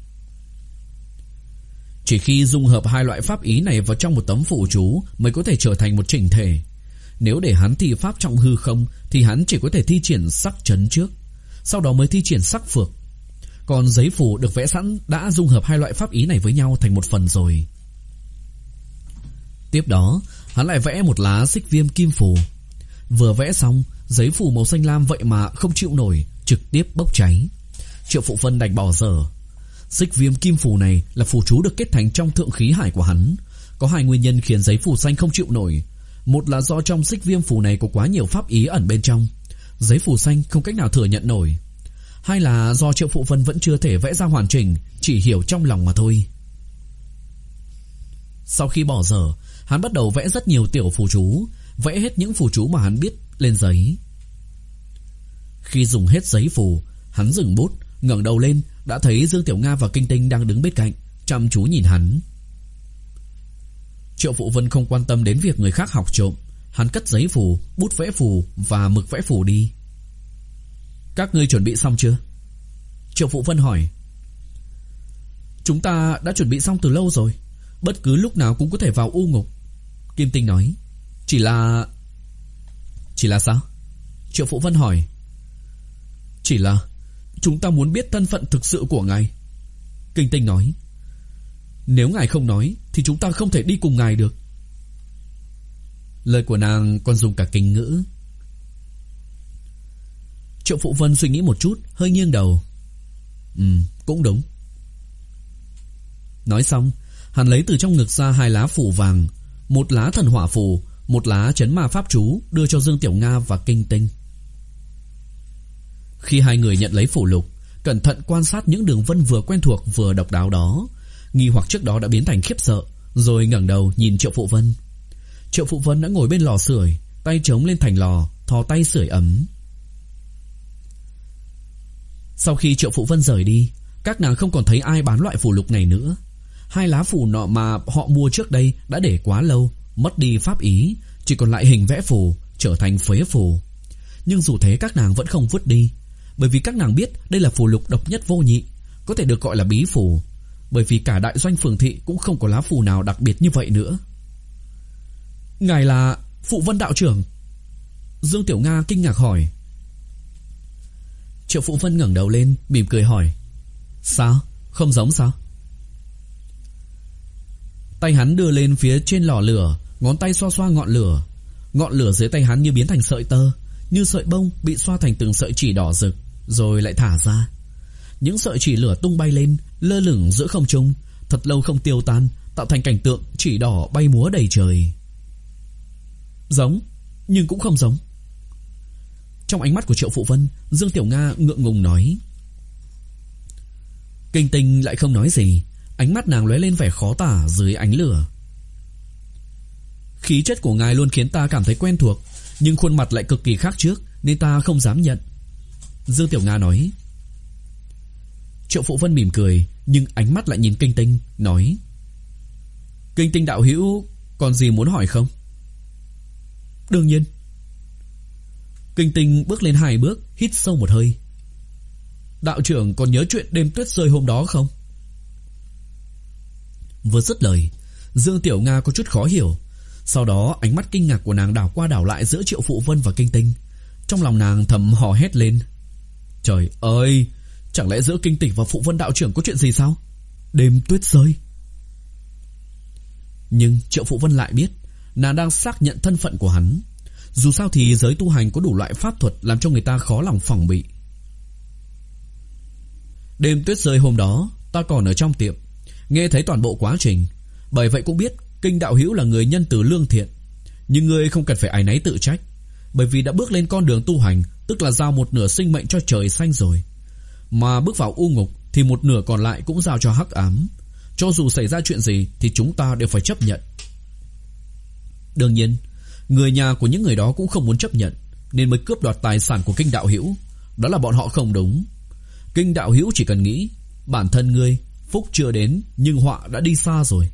Speaker 1: Chỉ khi dung hợp hai loại pháp ý này vào trong một tấm phù chú mới có thể trở thành một chỉnh thể. Nếu để hắn thi pháp trong hư không thì hắn chỉ có thể thi triển sắc trấn trước, sau đó mới thi triển sắc phược. Còn giấy phù được vẽ sẵn đã dung hợp hai loại pháp ý này với nhau thành một phần rồi. Tiếp đó hắn lại vẽ một lá xích viêm kim phù. Vừa vẽ xong, giấy phù màu xanh lam vậy mà không chịu nổi, trực tiếp bốc cháy. Triệu Phụ Vân đành bỏ dở. Xích viêm kim phù này là phù chú được kết thành trong thượng khí hải của hắn. Có hai nguyên nhân khiến giấy phù xanh không chịu nổi. Một là do trong xích viêm phù này có quá nhiều pháp ý ẩn bên trong, giấy phù xanh không cách nào thừa nhận nổi. Hai là do Triệu Phụ Vân vẫn chưa thể vẽ ra hoàn chỉnh, chỉ hiểu trong lòng mà thôi. Sau khi bỏ dở, hắn bắt đầu vẽ rất nhiều tiểu phù chú, vẽ hết những phù chú mà hắn biết lên giấy. Khi dùng hết giấy phù, hắn dừng bút, ngẩng đầu lên, đã thấy Dương Tiểu Nga và Kinh Tinh đang đứng bên cạnh, chăm chú nhìn hắn. Triệu Phụ Vân không quan tâm đến việc người khác học trộm. Hắn cất giấy phù, bút vẽ phù và mực vẽ phù đi. Các ngươi chuẩn bị xong chưa? Triệu Phụ Vân hỏi. Chúng ta đã chuẩn bị xong từ lâu rồi, bất cứ lúc nào cũng có thể vào u ngục, Kim Tinh nói. Chỉ là... Chỉ là sao? Triệu Phụ Vân hỏi. Chỉ là chúng ta muốn biết thân phận thực sự của ngài, Kinh Tinh nói. Nếu ngài không nói thì chúng ta không thể đi cùng ngài được. Lời của nàng còn dùng cả kinh ngữ. Triệu Phụ Vân suy nghĩ một chút, hơi nghiêng đầu. Ừ, cũng đúng. Nói xong, hắn lấy từ trong ngực ra hai lá phù vàng, một lá thần hỏa phù, một lá trấn ma pháp chú, đưa cho Dương Tiểu Nga và Kinh Tinh. Khi hai người nhận lấy phù lục, cẩn thận quan sát những đường vân vừa quen thuộc vừa độc đáo đó, nghi hoặc trước đó đã biến thành khiếp sợ, rồi ngẩng đầu nhìn Triệu Phụ Vân. Triệu Phụ Vân đã ngồi bên lò sưởi, tay chống lên thành lò, thò tay sưởi ấm. Sau khi Triệu Phụ Vân rời đi, các nàng không còn thấy ai bán loại phù lục này nữa. Hai lá phù nọ mà họ mua trước đây đã để quá lâu, mất đi pháp ý, chỉ còn lại hình vẽ phù, trở thành phế phù. Nhưng dù thế các nàng vẫn không vứt đi, bởi vì các nàng biết đây là phù lục độc nhất vô nhị, có thể được gọi là bí phù, bởi vì cả đại doanh phường thị cũng không có lá phù nào đặc biệt như vậy nữa. Ngài là Phụ Vân đạo trưởng? Dương Tiểu Nga kinh ngạc hỏi. Triệu Phụ Vân ngẩng đầu lên, mỉm cười hỏi. Sao? Không giống sao? Tay hắn đưa lên phía trên lò lửa, ngón tay xoa xoa ngọn lửa. Ngọn lửa dưới tay hắn như biến thành sợi tơ, như sợi bông bị xoa thành từng sợi chỉ đỏ rực, rồi lại thả ra. Những sợi chỉ lửa tung bay lên, lơ lửng giữa không trung, thật lâu không tiêu tan, tạo thành cảnh tượng chỉ đỏ bay múa đầy trời. Giống, nhưng cũng không giống. Trong ánh mắt của Triệu Phụ Vân, Dương Tiểu Nga ngượng ngùng nói. Kinh Tinh lại không nói gì, ánh mắt nàng lóe lên vẻ khó tả dưới ánh lửa. Khí chất của ngài luôn khiến ta cảm thấy quen thuộc, nhưng khuôn mặt lại cực kỳ khác trước, nên ta không dám nhận. Dương Tiểu Nga nói. Triệu Phụ Vân mỉm cười, nhưng ánh mắt lại nhìn Kinh Tinh, nói. Kinh Tinh đạo hữu còn gì muốn hỏi không? Đương nhiên. Kinh Tinh bước lên hai bước, hít sâu một hơi. Đạo trưởng còn nhớ chuyện đêm tuyết rơi hôm đó không? Vừa dứt lời, Dương Tiểu Nga có chút khó hiểu. Sau đó ánh mắt kinh ngạc của nàng đảo qua đảo lại giữa Triệu Phụ Vân và Kinh Tinh. Trong lòng nàng thầm hò hét lên. Trời ơi, chẳng lẽ giữa Kinh Tinh và Phụ Vân đạo trưởng có chuyện gì sao? Đêm tuyết rơi. Nhưng Triệu Phụ Vân lại biết nàng đang xác nhận thân phận của hắn. Dù sao thì giới tu hành có đủ loại pháp thuật làm cho người ta khó lòng phòng bị. Đêm tuyết rơi hôm đó, ta còn ở trong tiệm, nghe thấy toàn bộ quá trình. Bởi vậy cũng biết Kinh đạo hữu là người nhân từ lương thiện. Nhưng ngươi không cần phải áy náy tự trách, bởi vì đã bước lên con đường tu hành, tức là giao một nửa sinh mệnh cho trời xanh rồi. Mà bước vào u ngục thì một nửa còn lại cũng giao cho hắc ám. Cho dù xảy ra chuyện gì thì chúng ta đều phải chấp nhận. Đương nhiên, người nhà của những người đó cũng không muốn chấp nhận, nên mới cướp đoạt tài sản của Kinh đạo hữu. Đó là bọn họ không đúng. Kinh đạo hữu chỉ cần nghĩ, bản thân ngươi phúc chưa đến nhưng họa đã đi xa rồi.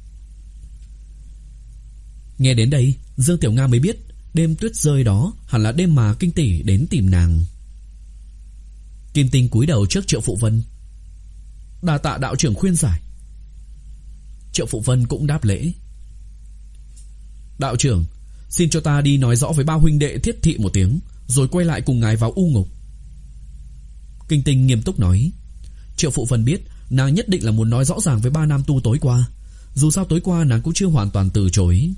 Speaker 1: Nghe đến đây, Dương Tiểu Nga mới biết đêm tuyết rơi đó hẳn là đêm mà Kinh tỷ đến tìm nàng. Kim Tinh cúi đầu trước Triệu Phụ Vân. Đa tạ đạo trưởng khuyên giải. Triệu Phụ Vân cũng đáp lễ. Đạo trưởng, xin cho ta đi nói rõ với ba huynh đệ Thiết Thị một tiếng, rồi quay lại cùng ngài vào u ngục. Kinh Tinh nghiêm túc nói. Triệu Phụ Vân biết nàng nhất định là muốn nói rõ ràng với ba nam tu tối qua. Dù sao tối qua nàng cũng chưa hoàn toàn từ chối.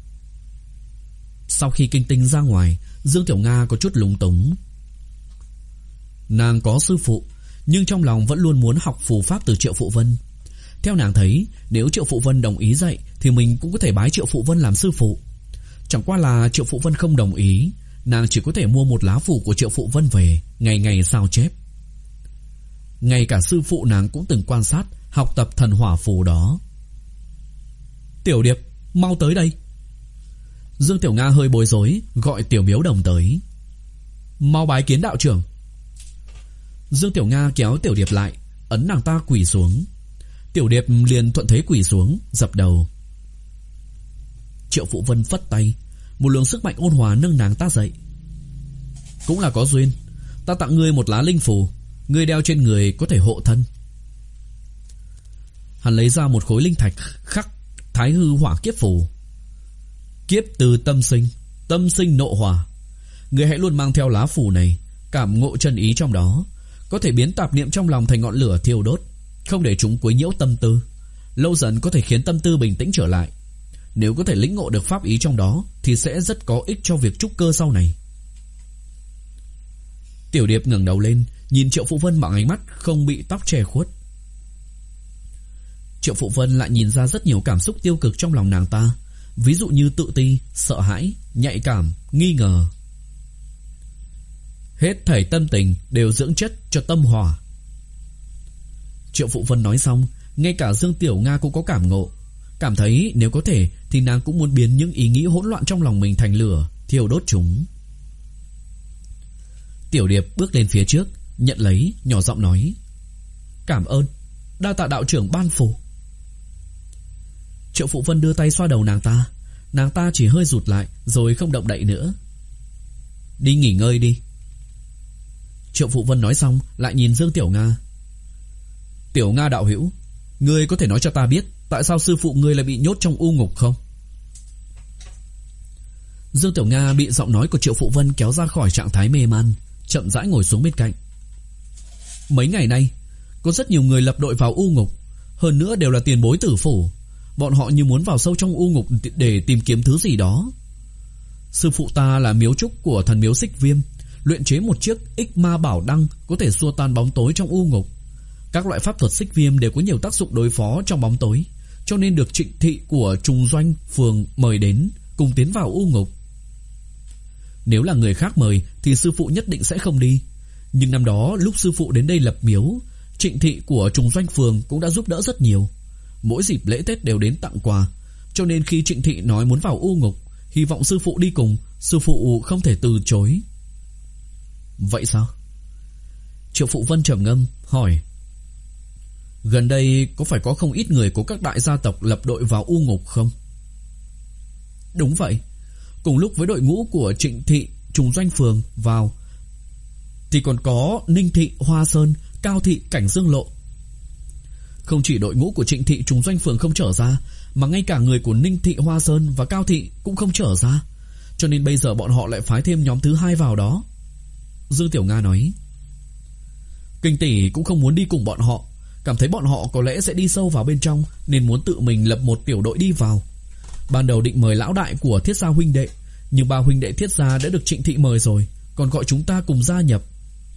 Speaker 1: Sau khi Kinh Tinh ra ngoài, Dương Tiểu Nga có chút lúng túng. Nàng có sư phụ, nhưng trong lòng vẫn luôn muốn học phù pháp từ Triệu Phụ Vân. Theo nàng thấy, nếu Triệu Phụ Vân đồng ý dạy thì mình cũng có thể bái Triệu Phụ Vân làm sư phụ. Chẳng qua là Triệu Phụ Vân không đồng ý, nàng chỉ có thể mua một lá phù của Triệu Phụ Vân về, ngày ngày sao chép. Ngay cả sư phụ nàng cũng từng quan sát, học tập thần hỏa phù đó. Tiểu Điệp, mau tới đây. Dương Tiểu Nga hơi bối rối, gọi Tiểu Miếu Đồng tới. Mau bái kiến đạo trưởng. Dương Tiểu Nga kéo Tiểu Điệp lại, ấn nàng ta quỳ xuống. Tiểu Điệp liền thuận thế quỳ xuống, dập đầu. Triệu Phụ Vân phất tay, một luồng sức mạnh ôn hòa nâng nàng ta dậy. Cũng là có duyên, ta tặng ngươi một lá linh phù, ngươi đeo trên người có thể hộ thân. Hắn lấy ra một khối linh thạch khắc Thái Hư Hỏa Kiếp phù. Kiếp từ tâm sinh, tâm sinh nộ hỏa. Ngươi hãy luôn mang theo lá phù này, cảm ngộ chân ý trong đó, có thể biến tạp niệm trong lòng thành ngọn lửa thiêu đốt, không để chúng quấy nhiễu tâm tư. Lâu dần có thể khiến tâm tư bình tĩnh trở lại. Nếu có thể lĩnh ngộ được pháp ý trong đó thì sẽ rất có ích cho việc trúc cơ sau này. Tiểu Điệp ngẩng đầu lên, nhìn Triệu Phụ Vân bằng ánh mắt không bị tóc che khuất. Triệu Phụ Vân lại nhìn ra rất nhiều cảm xúc tiêu cực trong lòng nàng ta, ví dụ như tự ti, sợ hãi, nhạy cảm, nghi ngờ. Hết thảy tâm tình đều dưỡng chất cho tâm hỏa. Triệu Phụ Vân nói xong, ngay cả Dương Tiểu Nga cũng có cảm ngộ, cảm thấy nếu có thể thì nàng cũng muốn biến những ý nghĩ hỗn loạn trong lòng mình thành lửa, thiêu đốt chúng. Tiểu Điệp bước lên phía trước, nhận lấy, nhỏ giọng nói. Cảm ơn, đa tạ đạo trưởng ban phù. Triệu Phụ Vân đưa tay xoa đầu nàng ta, nàng ta chỉ hơi rụt lại rồi không động đậy nữa. Đi nghỉ ngơi đi. Triệu Phụ Vân nói xong lại nhìn Dương Tiểu Nga. Tiểu Nga đạo hữu, ngươi có thể nói cho ta biết tại sao sư phụ ngươi lại bị nhốt trong u ngục không? Dương Tiểu Nga bị giọng nói của Triệu Phụ Vân kéo ra khỏi trạng thái mê man, chậm rãi ngồi xuống bên cạnh. Mấy ngày nay có rất nhiều người lập đội vào u ngục, hơn nữa đều là tiền bối tử phủ. Bọn họ như muốn vào sâu trong u ngục để tìm kiếm thứ gì đó. Sư phụ ta là miếu trúc của thần miếu Xích Viêm, luyện chế một chiếc ích ma bảo đăng có thể xua tan bóng tối trong u ngục. Các loại pháp thuật Xích Viêm đều có nhiều tác dụng đối phó trong bóng tối, cho nên được Trịnh thị của Trùng Doanh phường mời đến cùng tiến vào u ngục. Nếu là người khác mời thì sư phụ nhất định sẽ không đi. Nhưng năm đó lúc sư phụ đến đây lập miếu, Trịnh thị của Trùng Doanh Phường cũng đã giúp đỡ rất nhiều. Mỗi dịp lễ Tết đều đến tặng quà. Cho nên khi Trịnh thị nói muốn vào U Ngục, hy vọng sư phụ đi cùng, sư phụ không thể từ chối. Vậy sao? Triệu Phụ Vân trầm ngâm hỏi. Gần đây có phải có không ít người của các đại gia tộc lập đội vào U Ngục không? Đúng vậy. Cùng lúc với đội ngũ của Trịnh thị Trùng Doanh Phường vào thì còn có Ninh thị Hoa Sơn, Cao thị Cảnh Dương Lộ. Không chỉ đội ngũ của Trịnh thị Trùng Doanh Phường không trở ra, mà ngay cả người của Ninh thị Hoa Sơn và Cao thị cũng không trở ra. Cho nên bây giờ bọn họ lại phái thêm nhóm thứ hai vào đó. Dương Tiểu Nga nói. Kinh tỷ cũng không muốn đi cùng bọn họ, cảm thấy bọn họ có lẽ sẽ đi sâu vào bên trong, nên muốn tự mình lập một tiểu đội đi vào. Ban đầu định mời lão đại của Thiết gia huynh đệ, nhưng ba huynh đệ Thiết gia đã được Trịnh thị mời rồi, còn gọi chúng ta cùng gia nhập.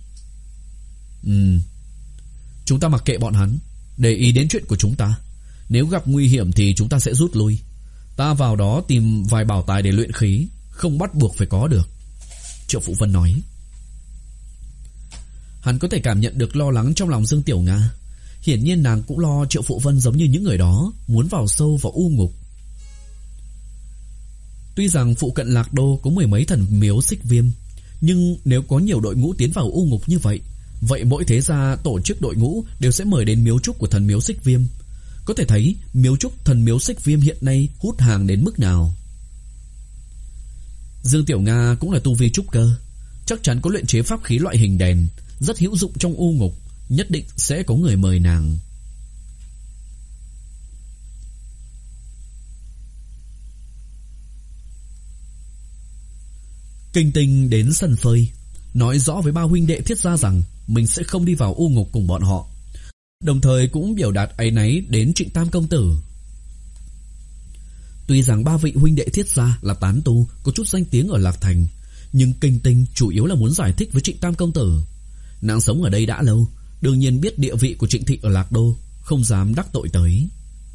Speaker 1: Ừm, chúng ta mặc kệ bọn hắn, để ý đến chuyện của chúng ta. Nếu gặp nguy hiểm thì chúng ta sẽ rút lui. Ta vào đó tìm vài bảo tài để luyện khí, không bắt buộc phải có được. Triệu Phụ Vân nói. Hắn có thể cảm nhận được lo lắng trong lòng Dương Tiểu Nga. Hiển nhiên nàng cũng lo Triệu Phụ Vân giống như những người đó, muốn vào sâu vào U Ngục. Tuy rằng phụ cận Lạc Đô có mười mấy thần miếu Xích Viêm, nhưng nếu có nhiều đội ngũ tiến vào U Ngục như vậy, vậy mỗi thế gia tổ chức đội ngũ đều sẽ mời đến miếu trúc của thần miếu Xích Viêm. Có thể thấy miếu trúc thần miếu Xích Viêm hiện nay hút hàng đến mức nào. Dương Tiểu Nga cũng là tu vi trúc cơ, chắc chắn có luyện chế pháp khí loại hình đèn, rất hữu dụng trong U Ngục, nhất định sẽ có người mời nàng. Kinh Tinh đến sân phơi, nói rõ với ba huynh đệ Thiết gia rằng mình sẽ không đi vào U Ngục cùng bọn họ, đồng thời cũng biểu đạt áy náy đến Trịnh Tam công tử. Tuy rằng ba vị huynh đệ Thiết gia là tán tu, có chút danh tiếng ở Lạc Thành, nhưng Kinh Tinh chủ yếu là muốn giải thích với Trịnh Tam công tử. Nàng sống ở đây đã lâu, đương nhiên biết địa vị của Trịnh thị ở Lạc Đô, không dám đắc tội tới.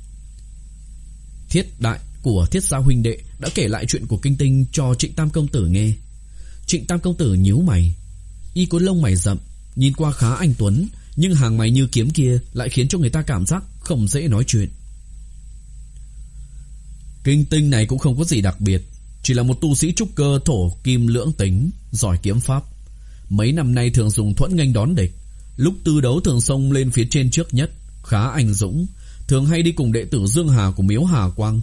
Speaker 1: Thiết đại của Thiết gia huynh đệ đã kể lại chuyện của Kinh Tinh cho Trịnh Tam công tử nghe. Trịnh Tam công tử nhíu mày. Y có lông mày rậm, nhìn qua khá anh tuấn, nhưng hàng mày như kiếm kia lại khiến cho người ta cảm giác không dễ nói chuyện. Kinh Tinh này cũng không có gì đặc biệt, chỉ là một tu sĩ trúc cơ thổ kim lưỡng tính, giỏi kiếm pháp. Mấy năm nay thường dùng thuẫn nghênh đón địch, lúc tư đấu thường xông lên phía trên trước nhất, khá anh dũng, thường hay đi cùng đệ tử Dương Hà của miếu Hà Quang.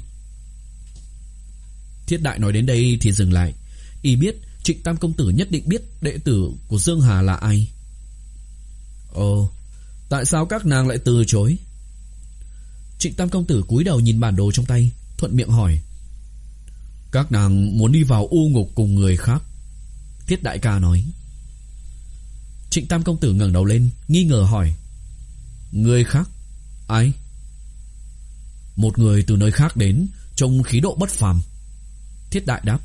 Speaker 1: Thiết đại nói đến đây thì dừng lại. Y biết Trịnh Tam công tử nhất định biết đệ tử của Dương Hà là ai. Ồ, tại sao các nàng lại từ chối? Trịnh Tam công tử cúi đầu nhìn bản đồ trong tay, thuận miệng hỏi. Các nàng muốn đi vào U Ngục cùng người khác, Thiết đại ca nói. Trịnh Tam công tử ngẩng đầu lên, nghi ngờ hỏi. Người khác? Ai? Một người từ nơi khác đến, trông khí độ bất phàm. Thiết đại đáp.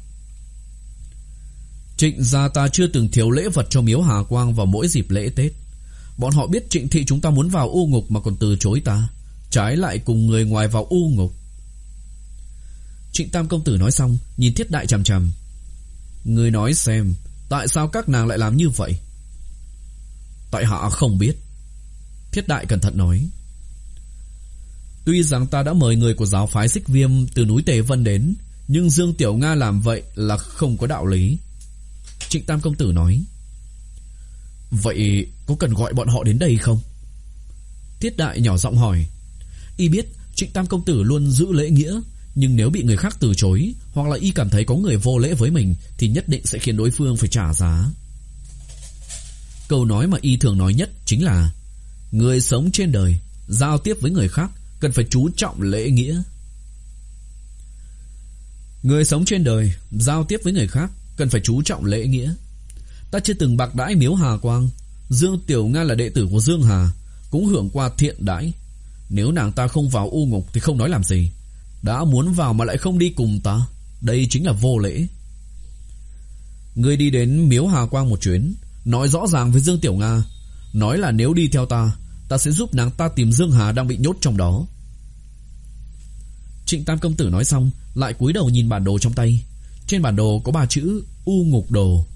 Speaker 1: Trịnh gia ta chưa từng thiếu lễ vật cho miếu Hà Quang vào mỗi dịp lễ Tết. Bọn họ biết Trịnh thị chúng ta muốn vào U Ngục mà còn từ chối ta, trái lại cùng người ngoài vào U Ngục. Trịnh Tam công tử nói xong, nhìn Thiết đại chằm chằm. Người nói xem, tại sao các nàng lại làm như vậy? Tại hạ không biết. Thiết đại cẩn thận nói. Tuy rằng ta đã mời người của giáo phái Xích Viêm từ núi Tề Vân đến, nhưng Dương Tiểu Nga làm vậy là không có đạo lý. Trịnh Tam công tử nói. Vậy có cần gọi bọn họ đến đây không? Thiết đại nhỏ giọng hỏi. Y biết Trịnh Tam công tử luôn giữ lễ nghĩa, nhưng nếu bị người khác từ chối, hoặc là y cảm thấy có người vô lễ với mình, thì nhất định sẽ khiến đối phương phải trả giá. Câu nói mà y thường nói nhất chính là: người sống trên đời, giao tiếp với người khác cần phải chú trọng lễ nghĩa. Người sống trên đời, giao tiếp với người khác cần phải chú trọng lễ nghĩa. Ta chưa từng bạc đãi miếu Hà Quang. Dương Tiểu Nga là đệ tử của Dương Hà, cũng hưởng qua thiện đãi. Nếu nàng ta không vào U Ngục thì không nói làm gì. Đã muốn vào mà lại không đi cùng ta, đây chính là vô lễ. Ngươi đi đến miếu Hà Quang một chuyến, nói rõ ràng với Dương Tiểu Nga, nói là nếu đi theo ta, ta sẽ giúp nàng ta tìm Dương Hà đang bị nhốt trong đó. Trịnh Tam công tử nói xong, lại cúi đầu nhìn bản đồ trong tay. Trên bản đồ có ba chữ U Ngục Đồ.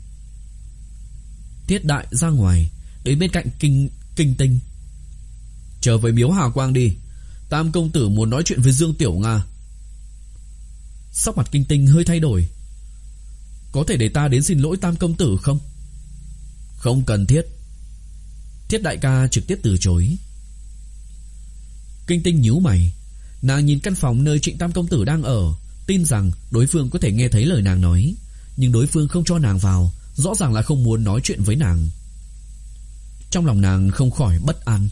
Speaker 1: Thiết Đại ra ngoài, đến bên cạnh Kinh Kinh Tinh. Trở về miếu Hà Quang đi, Tam công tử muốn nói chuyện với Dương Tiểu Nga. Sắc mặt Kinh Tinh hơi thay đổi. Có thể để ta đến xin lỗi Tam công tử không? Không cần thiết. Thiết Đại ca trực tiếp từ chối. Kinh Tinh nhíu mày. Nàng nhìn căn phòng nơi Trịnh Tam công tử đang ở, tin rằng đối phương có thể nghe thấy lời nàng nói, nhưng đối phương không cho nàng vào, rõ ràng là không muốn nói chuyện với nàng. Trong lòng nàng không khỏi bất an.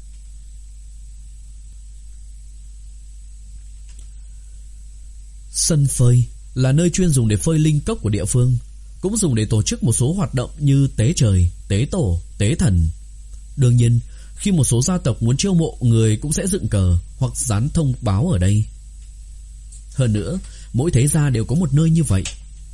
Speaker 1: Sân phơi là nơi chuyên dùng để phơi linh cốc của địa phương, cũng dùng để tổ chức một số hoạt động như tế trời, tế tổ, tế thần. Đương nhiên, khi một số gia tộc muốn chiêu mộ người cũng sẽ dựng cờ hoặc dán thông báo ở đây. Hơn nữa, mỗi thế gia đều có một nơi như vậy.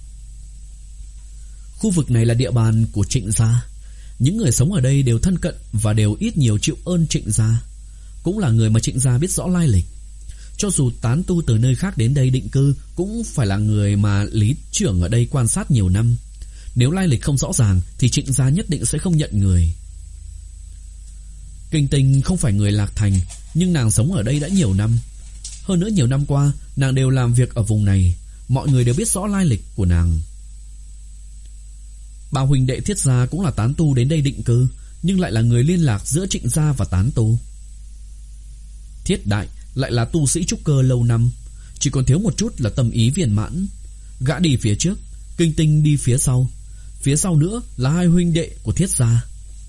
Speaker 1: Khu vực này là địa bàn của Trịnh gia. Những người sống ở đây đều thân cận và đều ít nhiều chịu ơn Trịnh gia, cũng là người mà Trịnh gia biết rõ lai lịch. Cho dù tán tu từ nơi khác đến đây định cư, cũng phải là người mà lý trưởng ở đây quan sát nhiều năm. Nếu lai lịch không rõ ràng thì Trịnh gia nhất định sẽ không nhận người. Kinh Tinh không phải người Lạc Thành, nhưng nàng sống ở đây đã nhiều năm. Hơn nữa nhiều năm qua nàng đều làm việc ở vùng này, mọi người đều biết rõ lai lịch của nàng. Bà huynh đệ Thiết gia cũng là tán tu đến đây định cư, nhưng lại là người liên lạc giữa Trịnh gia và tán tu. Thiết Đại lại là tu sĩ trúc cơ lâu năm, chỉ còn thiếu một chút là tâm ý viên mãn. Gã đi phía trước, Kinh Tinh đi phía sau, phía sau nữa là hai huynh đệ của Thiết gia.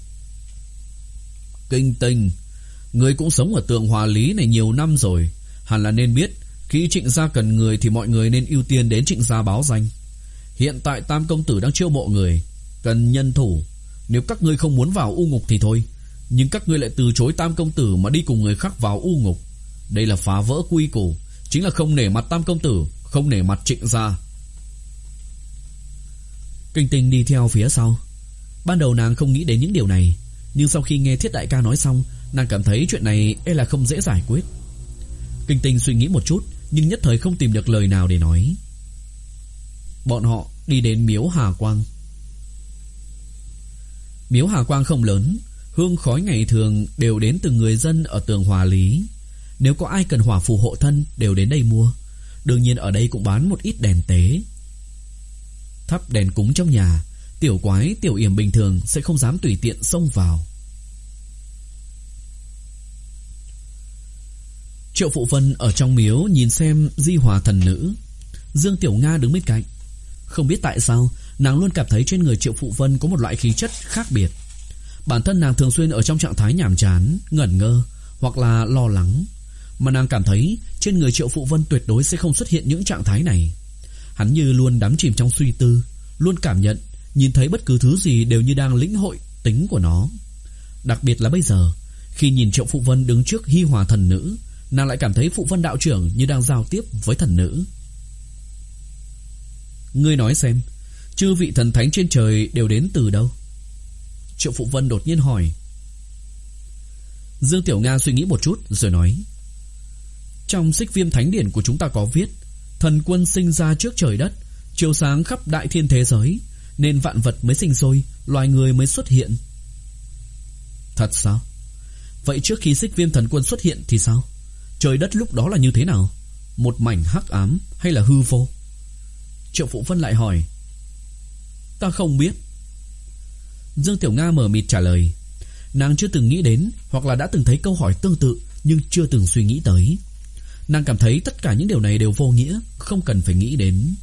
Speaker 1: Kinh Tinh, người cũng sống ở Tượng Hòa Lý này nhiều năm rồi, hẳn là nên biết khi Trịnh gia cần người thì mọi người nên ưu tiên đến Trịnh gia báo danh. Hiện tại Tam công tử đang chiêu mộ người, cần nhân thủ. Nếu các ngươi không muốn vào U Ngục thì thôi, nhưng các ngươi lại từ chối Tam công tử mà đi cùng người khác vào U Ngục, đây là phá vỡ quy củ, chính là không nể mặt Tam công tử, không nể mặt Trịnh gia. Kinh Tinh đi theo phía sau. Ban đầu nàng không nghĩ đến những điều này, nhưng sau khi nghe Thiết Đại ca nói xong, nàng cảm thấy chuyện này e là không dễ giải quyết. Kinh Tinh suy nghĩ một chút, nhưng nhất thời không tìm được lời nào để nói. Bọn họ đi đến miếu Hà Quang. Miếu Hà Quang không lớn, hương khói ngày thường đều đến từ người dân ở Tường Hòa Lý. Nếu có ai cần hỏa phù hộ thân đều đến đây mua. Đương nhiên ở đây cũng bán một ít đèn tế. Thắp đèn cúng trong nhà, tiểu quái tiểu yểm bình thường sẽ không dám tùy tiện xông vào. Triệu Phụ Vân ở trong miếu nhìn xem di hòa thần nữ. Dương Tiểu Nga đứng bên cạnh. Không biết tại sao nàng luôn cảm thấy trên người Triệu Phụ Vân có một loại khí chất khác biệt. Bản thân nàng thường xuyên ở trong trạng thái nhàm chán, ngẩn ngơ hoặc là lo lắng, mà nàng cảm thấy trên người Triệu Phụ Vân tuyệt đối sẽ không xuất hiện những trạng thái này. Hắn như luôn đắm chìm trong suy tư, luôn cảm nhận, nhìn thấy bất cứ thứ gì đều như đang lĩnh hội tính của nó. Đặc biệt là bây giờ, khi nhìn Triệu Phụ Vân đứng trước hi hòa thần nữ, nàng lại cảm thấy Phụ Vân đạo trưởng như đang giao tiếp với thần nữ. Ngươi nói xem, chư vị thần thánh trên trời đều đến từ đâu? Triệu Phụ Vân đột nhiên hỏi. Dương Tiểu Nga suy nghĩ một chút rồi nói. Trong Xích Viêm Thánh Điển của chúng ta có viết, thần quân sinh ra trước trời đất, chiếu sáng khắp đại thiên thế giới, nên vạn vật mới sinh sôi, loài người mới xuất hiện. Thật sao? Vậy trước khi Xích Viêm thần quân xuất hiện thì sao? Trời đất lúc đó là như thế nào? Một mảnh hắc ám hay là hư vô? Triệu Phụ Vân lại hỏi. Ta không biết. Dương Tiểu Nga mờ mịt trả lời. Nàng chưa từng nghĩ đến, hoặc là đã từng thấy câu hỏi tương tự, nhưng chưa từng suy nghĩ tới. Nàng cảm thấy tất cả những điều này đều vô nghĩa, không cần phải nghĩ đến.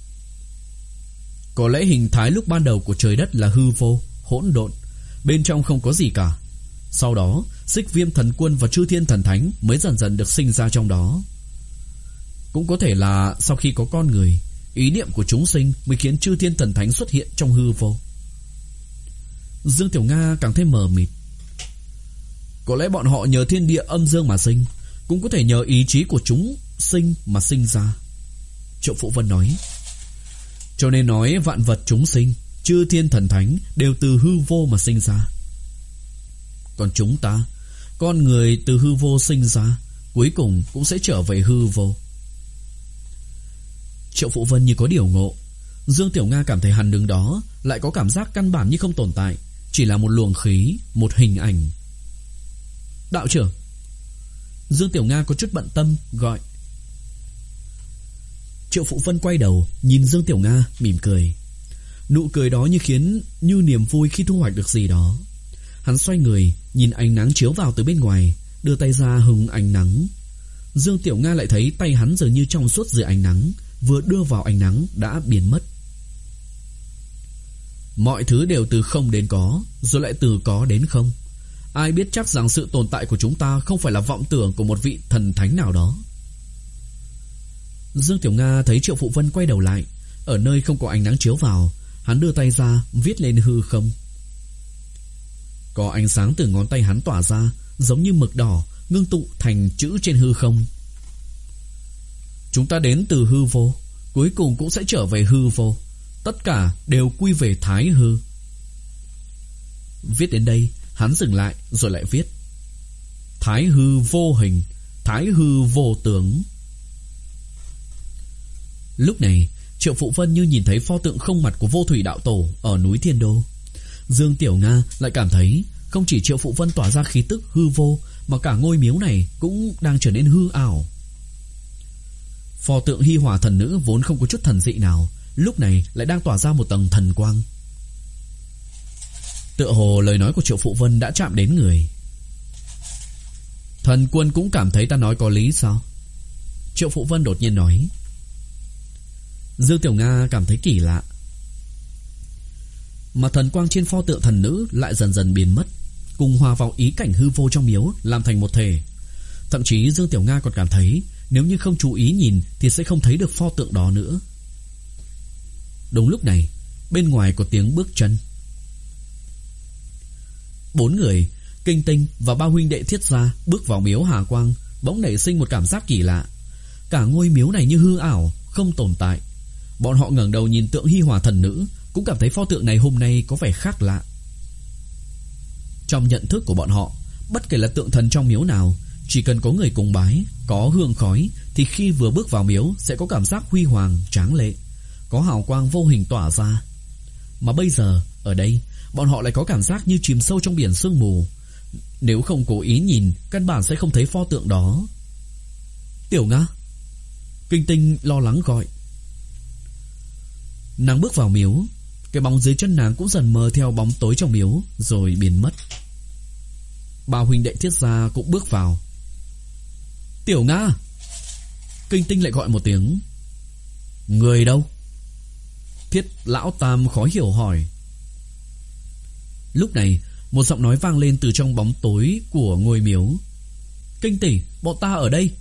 Speaker 1: Có lẽ hình thái lúc ban đầu của trời đất là hư vô, hỗn độn, bên trong không có gì cả. Sau đó Xích Viêm thần quân và Chư Thiên thần thánh mới dần dần được sinh ra trong đó. Cũng có thể là sau khi có con người, ý niệm của chúng sinh mới khiến Chư Thiên thần thánh xuất hiện trong hư vô. Dương Tiểu Nga càng thêm mờ mịt. Có lẽ bọn họ nhờ thiên địa âm dương mà sinh, cũng có thể nhờ ý chí của chúng sinh mà sinh ra. Triệu Phụ Vân nói. Cho nên nói vạn vật chúng sinh, Chư Thiên thần thánh đều từ hư vô mà sinh ra. Còn chúng ta, con người từ hư vô sinh ra, cuối cùng cũng sẽ trở về hư vô. Triệu Phụ Vân như có điều ngộ. Dương Tiểu Nga cảm thấy hắn đứng đó lại có cảm giác căn bản như không tồn tại, chỉ là một luồng khí, một hình ảnh. Đạo trưởng. Dương Tiểu Nga có chút bận tâm gọi. Triệu Phụ Vân quay đầu nhìn Dương Tiểu Nga mỉm cười. Nụ cười đó như khiến như niềm vui khi thu hoạch được gì đó. Hắn xoay người nhìn ánh nắng chiếu vào từ bên ngoài, đưa tay ra hứng ánh nắng. Dương Tiểu Nga lại thấy tay hắn dường như trong suốt dưới ánh nắng, vừa đưa vào ánh nắng đã biến mất. Mọi thứ đều từ không đến có, rồi lại từ có đến không. Ai biết chắc rằng sự tồn tại của chúng ta không phải là vọng tưởng của một vị thần thánh nào đó. Dương Tiểu Nga thấy Triệu Phụ Vân quay đầu lại, ở nơi không có ánh nắng chiếu vào, hắn đưa tay ra viết lên hư không. Có ánh sáng từ ngón tay hắn tỏa ra, giống như mực đỏ, ngưng tụ thành chữ trên hư không. Chúng ta đến từ hư vô, cuối cùng cũng sẽ trở về hư vô. Tất cả đều quy về Thái hư. Viết đến đây, hắn dừng lại rồi lại viết. Thái hư vô hình, Thái hư vô tướng. Lúc này, Triệu Phụ Vân như nhìn thấy pho tượng không mặt của Vô Thủy Đạo Tổ ở núi Thiên Đô. Dương Tiểu Nga lại cảm thấy không chỉ Triệu Phụ Vân tỏa ra khí tức hư vô, mà cả ngôi miếu này cũng đang trở nên hư ảo. Pho tượng Hi Hòa thần nữ vốn không có chút thần dị nào, lúc này lại đang tỏa ra một tầng thần quang. Tựa hồ lời nói của Triệu Phụ Vân đã chạm đến người. Thần quân cũng cảm thấy ta nói có lý sao? Triệu Phụ Vân đột nhiên nói. Dương Tiểu Nga cảm thấy kỳ lạ. Mà thần quang trên pho tượng thần nữ lại dần dần biến mất, cùng hòa vào ý cảnh hư vô trong miếu, làm thành một thể. Thậm chí Dương Tiểu Nga còn cảm thấy nếu như không chú ý nhìn thì sẽ không thấy được pho tượng đó nữa. Đúng lúc này, bên ngoài có tiếng bước chân. Bốn người, Kinh Tinh và ba huynh đệ Thiết Gia bước vào miếu Hà Quang, bỗng nảy sinh một cảm giác kỳ lạ. Cả ngôi miếu này như hư ảo, không tồn tại. Bọn họ ngẩng đầu nhìn tượng Hi Hòa thần nữ, cũng cảm thấy pho tượng này hôm nay có vẻ khác lạ. Trong nhận thức của bọn họ, bất kể là tượng thần trong miếu nào, chỉ cần có người cúng bái, có hương khói, thì khi vừa bước vào miếu sẽ có cảm giác huy hoàng, tráng lệ, có hào quang vô hình tỏa ra. Mà bây giờ, ở đây, bọn họ lại có cảm giác như chìm sâu trong biển sương mù. Nếu không cố ý nhìn, căn bản sẽ không thấy pho tượng đó. Tiểu Nga. Kinh Tinh lo lắng gọi. Nàng bước vào miếu, cái bóng dưới chân nàng cũng dần mờ theo bóng tối trong miếu, rồi biến mất. Ba huynh đệ Thiết Gia cũng bước vào. Tiểu Nga. Kinh Tinh lại gọi một tiếng. Người đâu? Thiết Lão Tam khó hiểu hỏi. Lúc này, một giọng nói vang lên từ trong bóng tối của ngôi miếu. Kinh tỷ, bọn ta ở đây.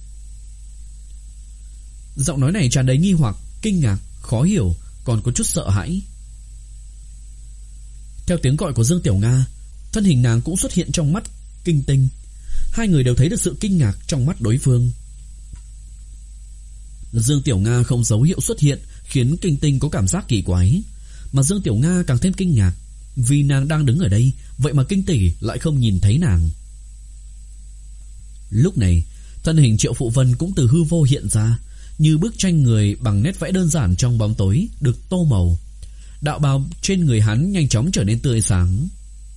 Speaker 1: Giọng nói này tràn đầy nghi hoặc, kinh ngạc, khó hiểu, còn có chút sợ hãi. Theo tiếng gọi của Dương Tiểu Nga, thân hình nàng cũng xuất hiện trong mắt Kinh Tinh. Hai người đều thấy được sự kinh ngạc trong mắt đối phương. Dương Tiểu Nga không dấu hiệu xuất hiện khiến Kinh Tinh có cảm giác kỳ quái, mà Dương Tiểu Nga càng thêm kinh ngạc, vì nàng đang đứng ở đây, vậy mà Kinh tỷ lại không nhìn thấy nàng. Lúc này, thân hình Triệu Phụ Vân cũng từ hư vô hiện ra, như bức tranh người bằng nét vẽ đơn giản trong bóng tối được tô màu. Đạo bào trên người hắn nhanh chóng trở nên tươi sáng.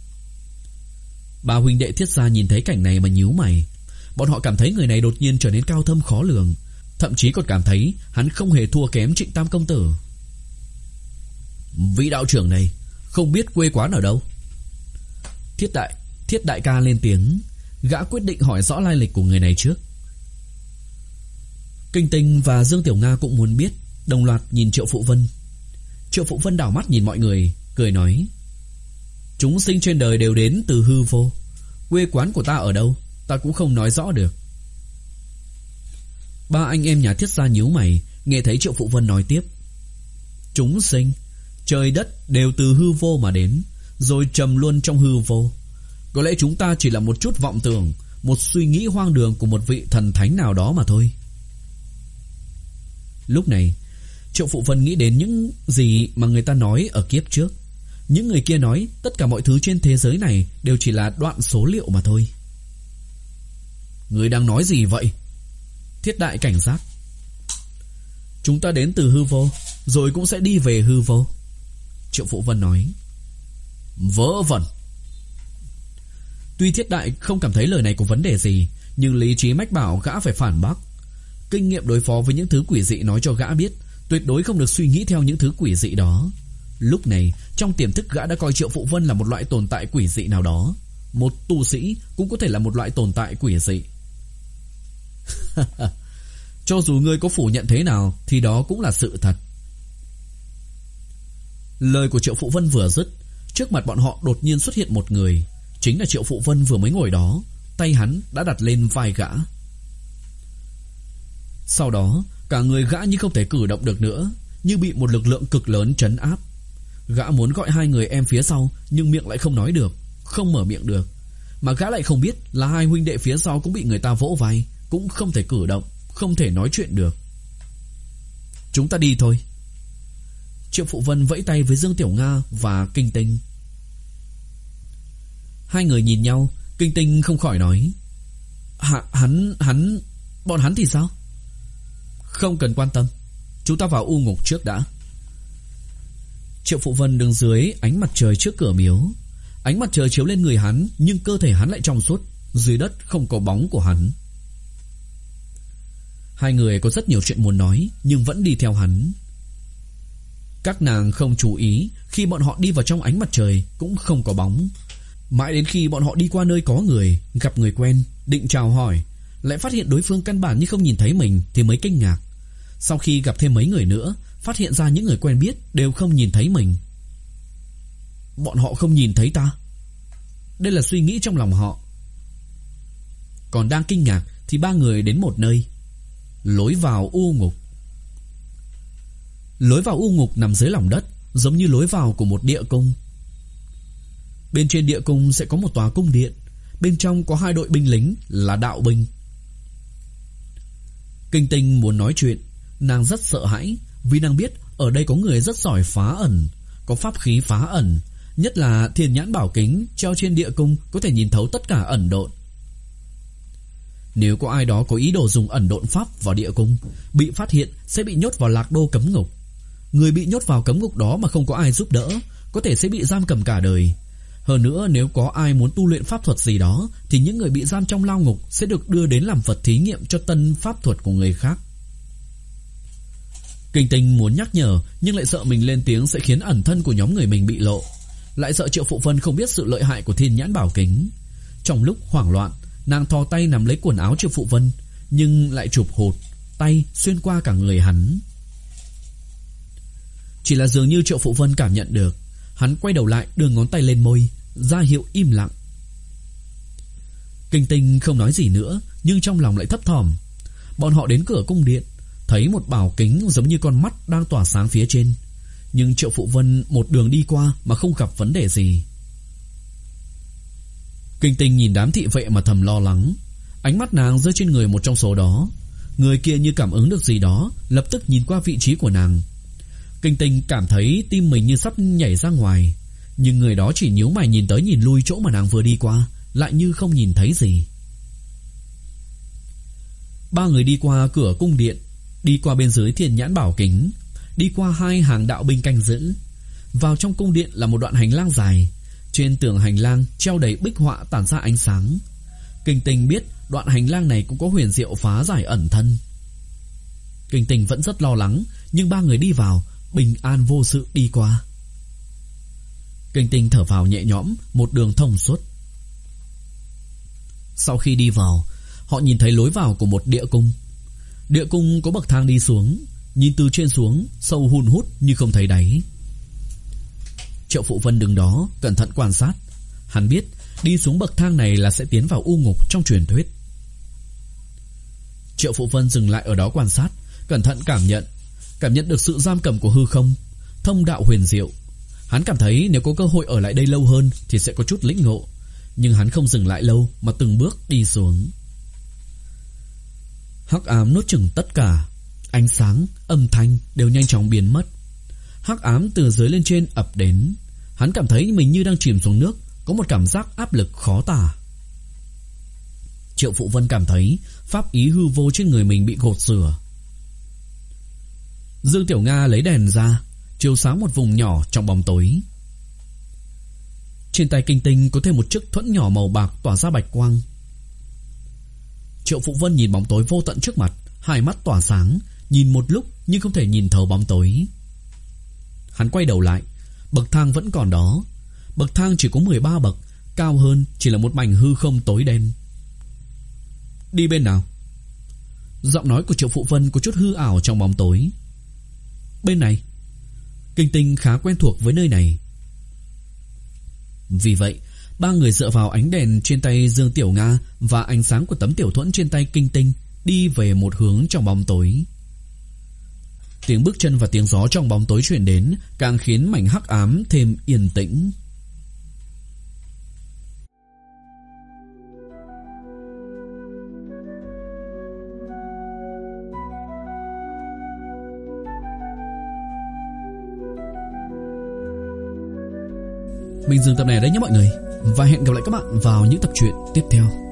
Speaker 1: Ba huynh đệ Thiết Gia nhìn thấy cảnh này mà nhíu mày. Bọn họ cảm thấy người này đột nhiên trở nên cao thâm khó lường, thậm chí còn cảm thấy hắn không hề thua kém Trịnh Tam công tử. Vị đạo trưởng này không biết quê quán ở đâu? Thiết đại Thiết đại ca lên tiếng. Gã quyết định hỏi rõ lai lịch của người này trước. Kinh Tinh và Dương Tiểu Nga cũng muốn biết, đồng loạt nhìn Triệu Phụ Vân. Triệu Phụ Vân đảo mắt nhìn mọi người, cười nói. Chúng sinh trên đời đều đến từ hư vô. Quê quán của ta ở đâu, ta cũng không nói rõ được. Ba anh em nhà Thiết Gia nhíu mày, nghe thấy Triệu Phụ Vân nói tiếp. Chúng sinh, trời đất đều từ hư vô mà đến, rồi trầm luôn trong hư vô. Có lẽ chúng ta chỉ là một chút vọng tưởng, một suy nghĩ hoang đường của một vị thần thánh nào đó mà thôi. Lúc này, Triệu Phụ Vân nghĩ đến những gì mà người ta nói ở kiếp trước. Những người kia nói tất cả mọi thứ trên thế giới này đều chỉ là đoạn số liệu mà thôi. Người đang nói gì vậy? Thiết đại cảnh giác. Chúng ta đến từ hư vô, rồi cũng sẽ đi về hư vô. Triệu Phụ Vân nói. Vớ vẩn. Tuy Thiết Đại không cảm thấy lời này có vấn đề gì, nhưng lý trí mách bảo gã phải phản bác. Kinh nghiệm đối phó với những thứ quỷ dị nói cho gã biết tuyệt đối không được suy nghĩ theo những thứ quỷ dị đó. Lúc này trong tiềm thức gã đã coi Triệu Phụ Vân là một loại tồn tại quỷ dị nào đó. Một tu sĩ cũng có thể là một loại tồn tại quỷ dị. Cho dù ngươi có phủ nhận thế nào thì đó cũng là sự thật. Lời của Triệu Phụ Vân vừa dứt, trước mặt bọn họ đột nhiên xuất hiện một người. Chính là Triệu Phụ Vân vừa mới ngồi đó. Tay hắn đã đặt lên vai gã. Sau đó cả người gã như không thể cử động được nữa, như bị một lực lượng cực lớn trấn áp. Gã muốn gọi hai người em phía sau, nhưng miệng lại không nói được, không mở miệng được. Mà gã lại không biết là hai huynh đệ phía sau cũng bị người ta vỗ vai, cũng không thể cử động, không thể nói chuyện được. Chúng ta đi thôi. Triệu Phụ Vân vẫy tay với Dương Tiểu Nga và Kinh Tinh. Hai người nhìn nhau. Kinh Tinh không khỏi nói. Hạ, hắn, hắn, bọn hắn thì sao? Không cần quan tâm, chúng ta vào u ngục trước đã. Triệu Phụ Vân đứng dưới ánh mặt trời trước cửa miếu. Ánh mặt trời chiếu lên người hắn, nhưng cơ thể hắn lại trong suốt. Dưới đất không có bóng của hắn. Hai người có rất nhiều chuyện muốn nói, nhưng vẫn đi theo hắn. Các nàng không chú ý, khi bọn họ đi vào trong ánh mặt trời cũng không có bóng. Mãi đến khi bọn họ đi qua nơi có người, gặp người quen, định chào hỏi, lại phát hiện đối phương căn bản như không nhìn thấy mình thì mới kinh ngạc. Sau khi gặp thêm mấy người nữa, phát hiện ra những người quen biết đều không nhìn thấy mình. Bọn họ không nhìn thấy ta. Đây là suy nghĩ trong lòng họ. Còn đang kinh ngạc thì ba người đến một nơi. Lối vào u ngục. Lối vào u ngục nằm dưới lòng đất, giống như lối vào của một địa cung. Bên trên địa cung sẽ có một tòa cung điện. Bên trong có hai đội binh lính là đạo binh. Kinh Tinh muốn nói chuyện. Nàng rất sợ hãi, vì nàng biết ở đây có người rất giỏi phá ẩn, có pháp khí phá ẩn, nhất là Thiên Nhãn Bảo Kính treo trên địa cung có thể nhìn thấu tất cả ẩn độn. Nếu có ai đó có ý đồ dùng ẩn độn pháp vào địa cung, bị phát hiện sẽ bị nhốt vào Lạc Đô cấm ngục. Người bị nhốt vào cấm ngục đó mà không có ai giúp đỡ, có thể sẽ bị giam cầm cả đời. Hơn nữa, nếu có ai muốn tu luyện pháp thuật gì đó, thì những người bị giam trong lao ngục sẽ được đưa đến làm vật thí nghiệm cho tân pháp thuật của người khác. Kinh Tinh muốn nhắc nhở, nhưng lại sợ mình lên tiếng sẽ khiến ẩn thân của nhóm người mình bị lộ, lại sợ Triệu Phụ Vân không biết sự lợi hại của Thiên Nhãn Bảo Kính. Trong lúc hoảng loạn, nàng thò tay nắm lấy quần áo Triệu Phụ Vân, nhưng lại chụp hụt tay xuyên qua cả người hắn. Chỉ là dường như Triệu Phụ Vân cảm nhận được, hắn quay đầu lại đưa ngón tay lên môi, ra hiệu im lặng. Kinh Tinh không nói gì nữa, nhưng trong lòng lại thấp thỏm. Bọn họ đến cửa cung điện, thấy một bảo kính giống như con mắt đang tỏa sáng phía trên. Nhưng Triệu Phụ Vân một đường đi qua mà không gặp vấn đề gì. Kinh Tinh nhìn đám thị vệ mà thầm lo lắng. Ánh mắt nàng rơi trên người một trong số đó. Người kia như cảm ứng được gì đó, lập tức nhìn qua vị trí của nàng. Kinh Tinh cảm thấy tim mình như sắp nhảy ra ngoài, nhưng người đó chỉ nhíu mày nhìn tới nhìn lui chỗ mà nàng vừa đi qua, lại như không nhìn thấy gì. Ba người đi qua cửa cung điện, đi qua bên dưới Thiên Nhãn Bảo Kính, đi qua hai hàng đạo binh canh giữ. Vào trong cung điện là một đoạn hành lang dài. Trên tường hành lang treo đầy bích họa tản ra ánh sáng. Kinh Tinh biết đoạn hành lang này cũng có huyền diệu phá giải ẩn thân. Kinh Tinh vẫn rất lo lắng, nhưng ba người đi vào bình an vô sự đi qua. Kinh Tinh thở vào nhẹ nhõm, một đường thông suốt. Sau khi đi vào, họ nhìn thấy lối vào của một địa cung. Địa cung có bậc thang đi xuống, nhìn từ trên xuống sâu hun hút như không thấy đáy. Triệu Phụ Vân đứng đó cẩn thận quan sát. Hắn biết đi xuống bậc thang này là sẽ tiến vào u ngục trong truyền thuyết. Triệu Phụ Vân dừng lại ở đó quan sát, cẩn thận cảm nhận, cảm nhận được sự giam cầm của hư không, thông đạo huyền diệu. Hắn cảm thấy nếu có cơ hội ở lại đây lâu hơn thì sẽ có chút lĩnh ngộ, nhưng hắn không dừng lại lâu mà từng bước đi xuống. Hắc ám nuốt chửng tất cả, ánh sáng, âm thanh đều nhanh chóng biến mất. Hắc ám từ dưới lên trên ập đến. Hắn cảm thấy mình như đang chìm xuống nước, có một cảm giác áp lực khó tả. Triệu Phụ Vân cảm thấy pháp ý hư vô trên người mình bị gột rửa. Dương Tiểu Nga lấy đèn ra, chiếu sáng một vùng nhỏ trong bóng tối. Trên tay Kinh Tinh có thêm một chiếc thuẫn nhỏ màu bạc tỏa ra bạch quang. Triệu Phụ Vân nhìn bóng tối vô tận trước mặt, hai mắt tỏa sáng, nhìn một lúc nhưng không thể nhìn thấu bóng tối. Hắn quay đầu lại, bậc thang vẫn còn đó. Bậc thang chỉ có mười ba bậc, cao hơn chỉ là một mảnh hư không tối đen. Đi bên nào? Giọng nói của Triệu Phụ Vân có chút hư ảo trong bóng tối. Bên này. Kinh Tinh khá quen thuộc với nơi này. Vì vậy, ba người dựa vào ánh đèn trên tay Dương Tiểu Nga và ánh sáng của tấm tiểu thuẫn trên tay Kinh Tinh đi về một hướng trong bóng tối. Tiếng bước chân và tiếng gió trong bóng tối truyền đến càng khiến mảnh hắc ám thêm yên tĩnh. Mình dừng tập này đấy nhé mọi người, và hẹn gặp lại các bạn vào những tập truyện tiếp theo.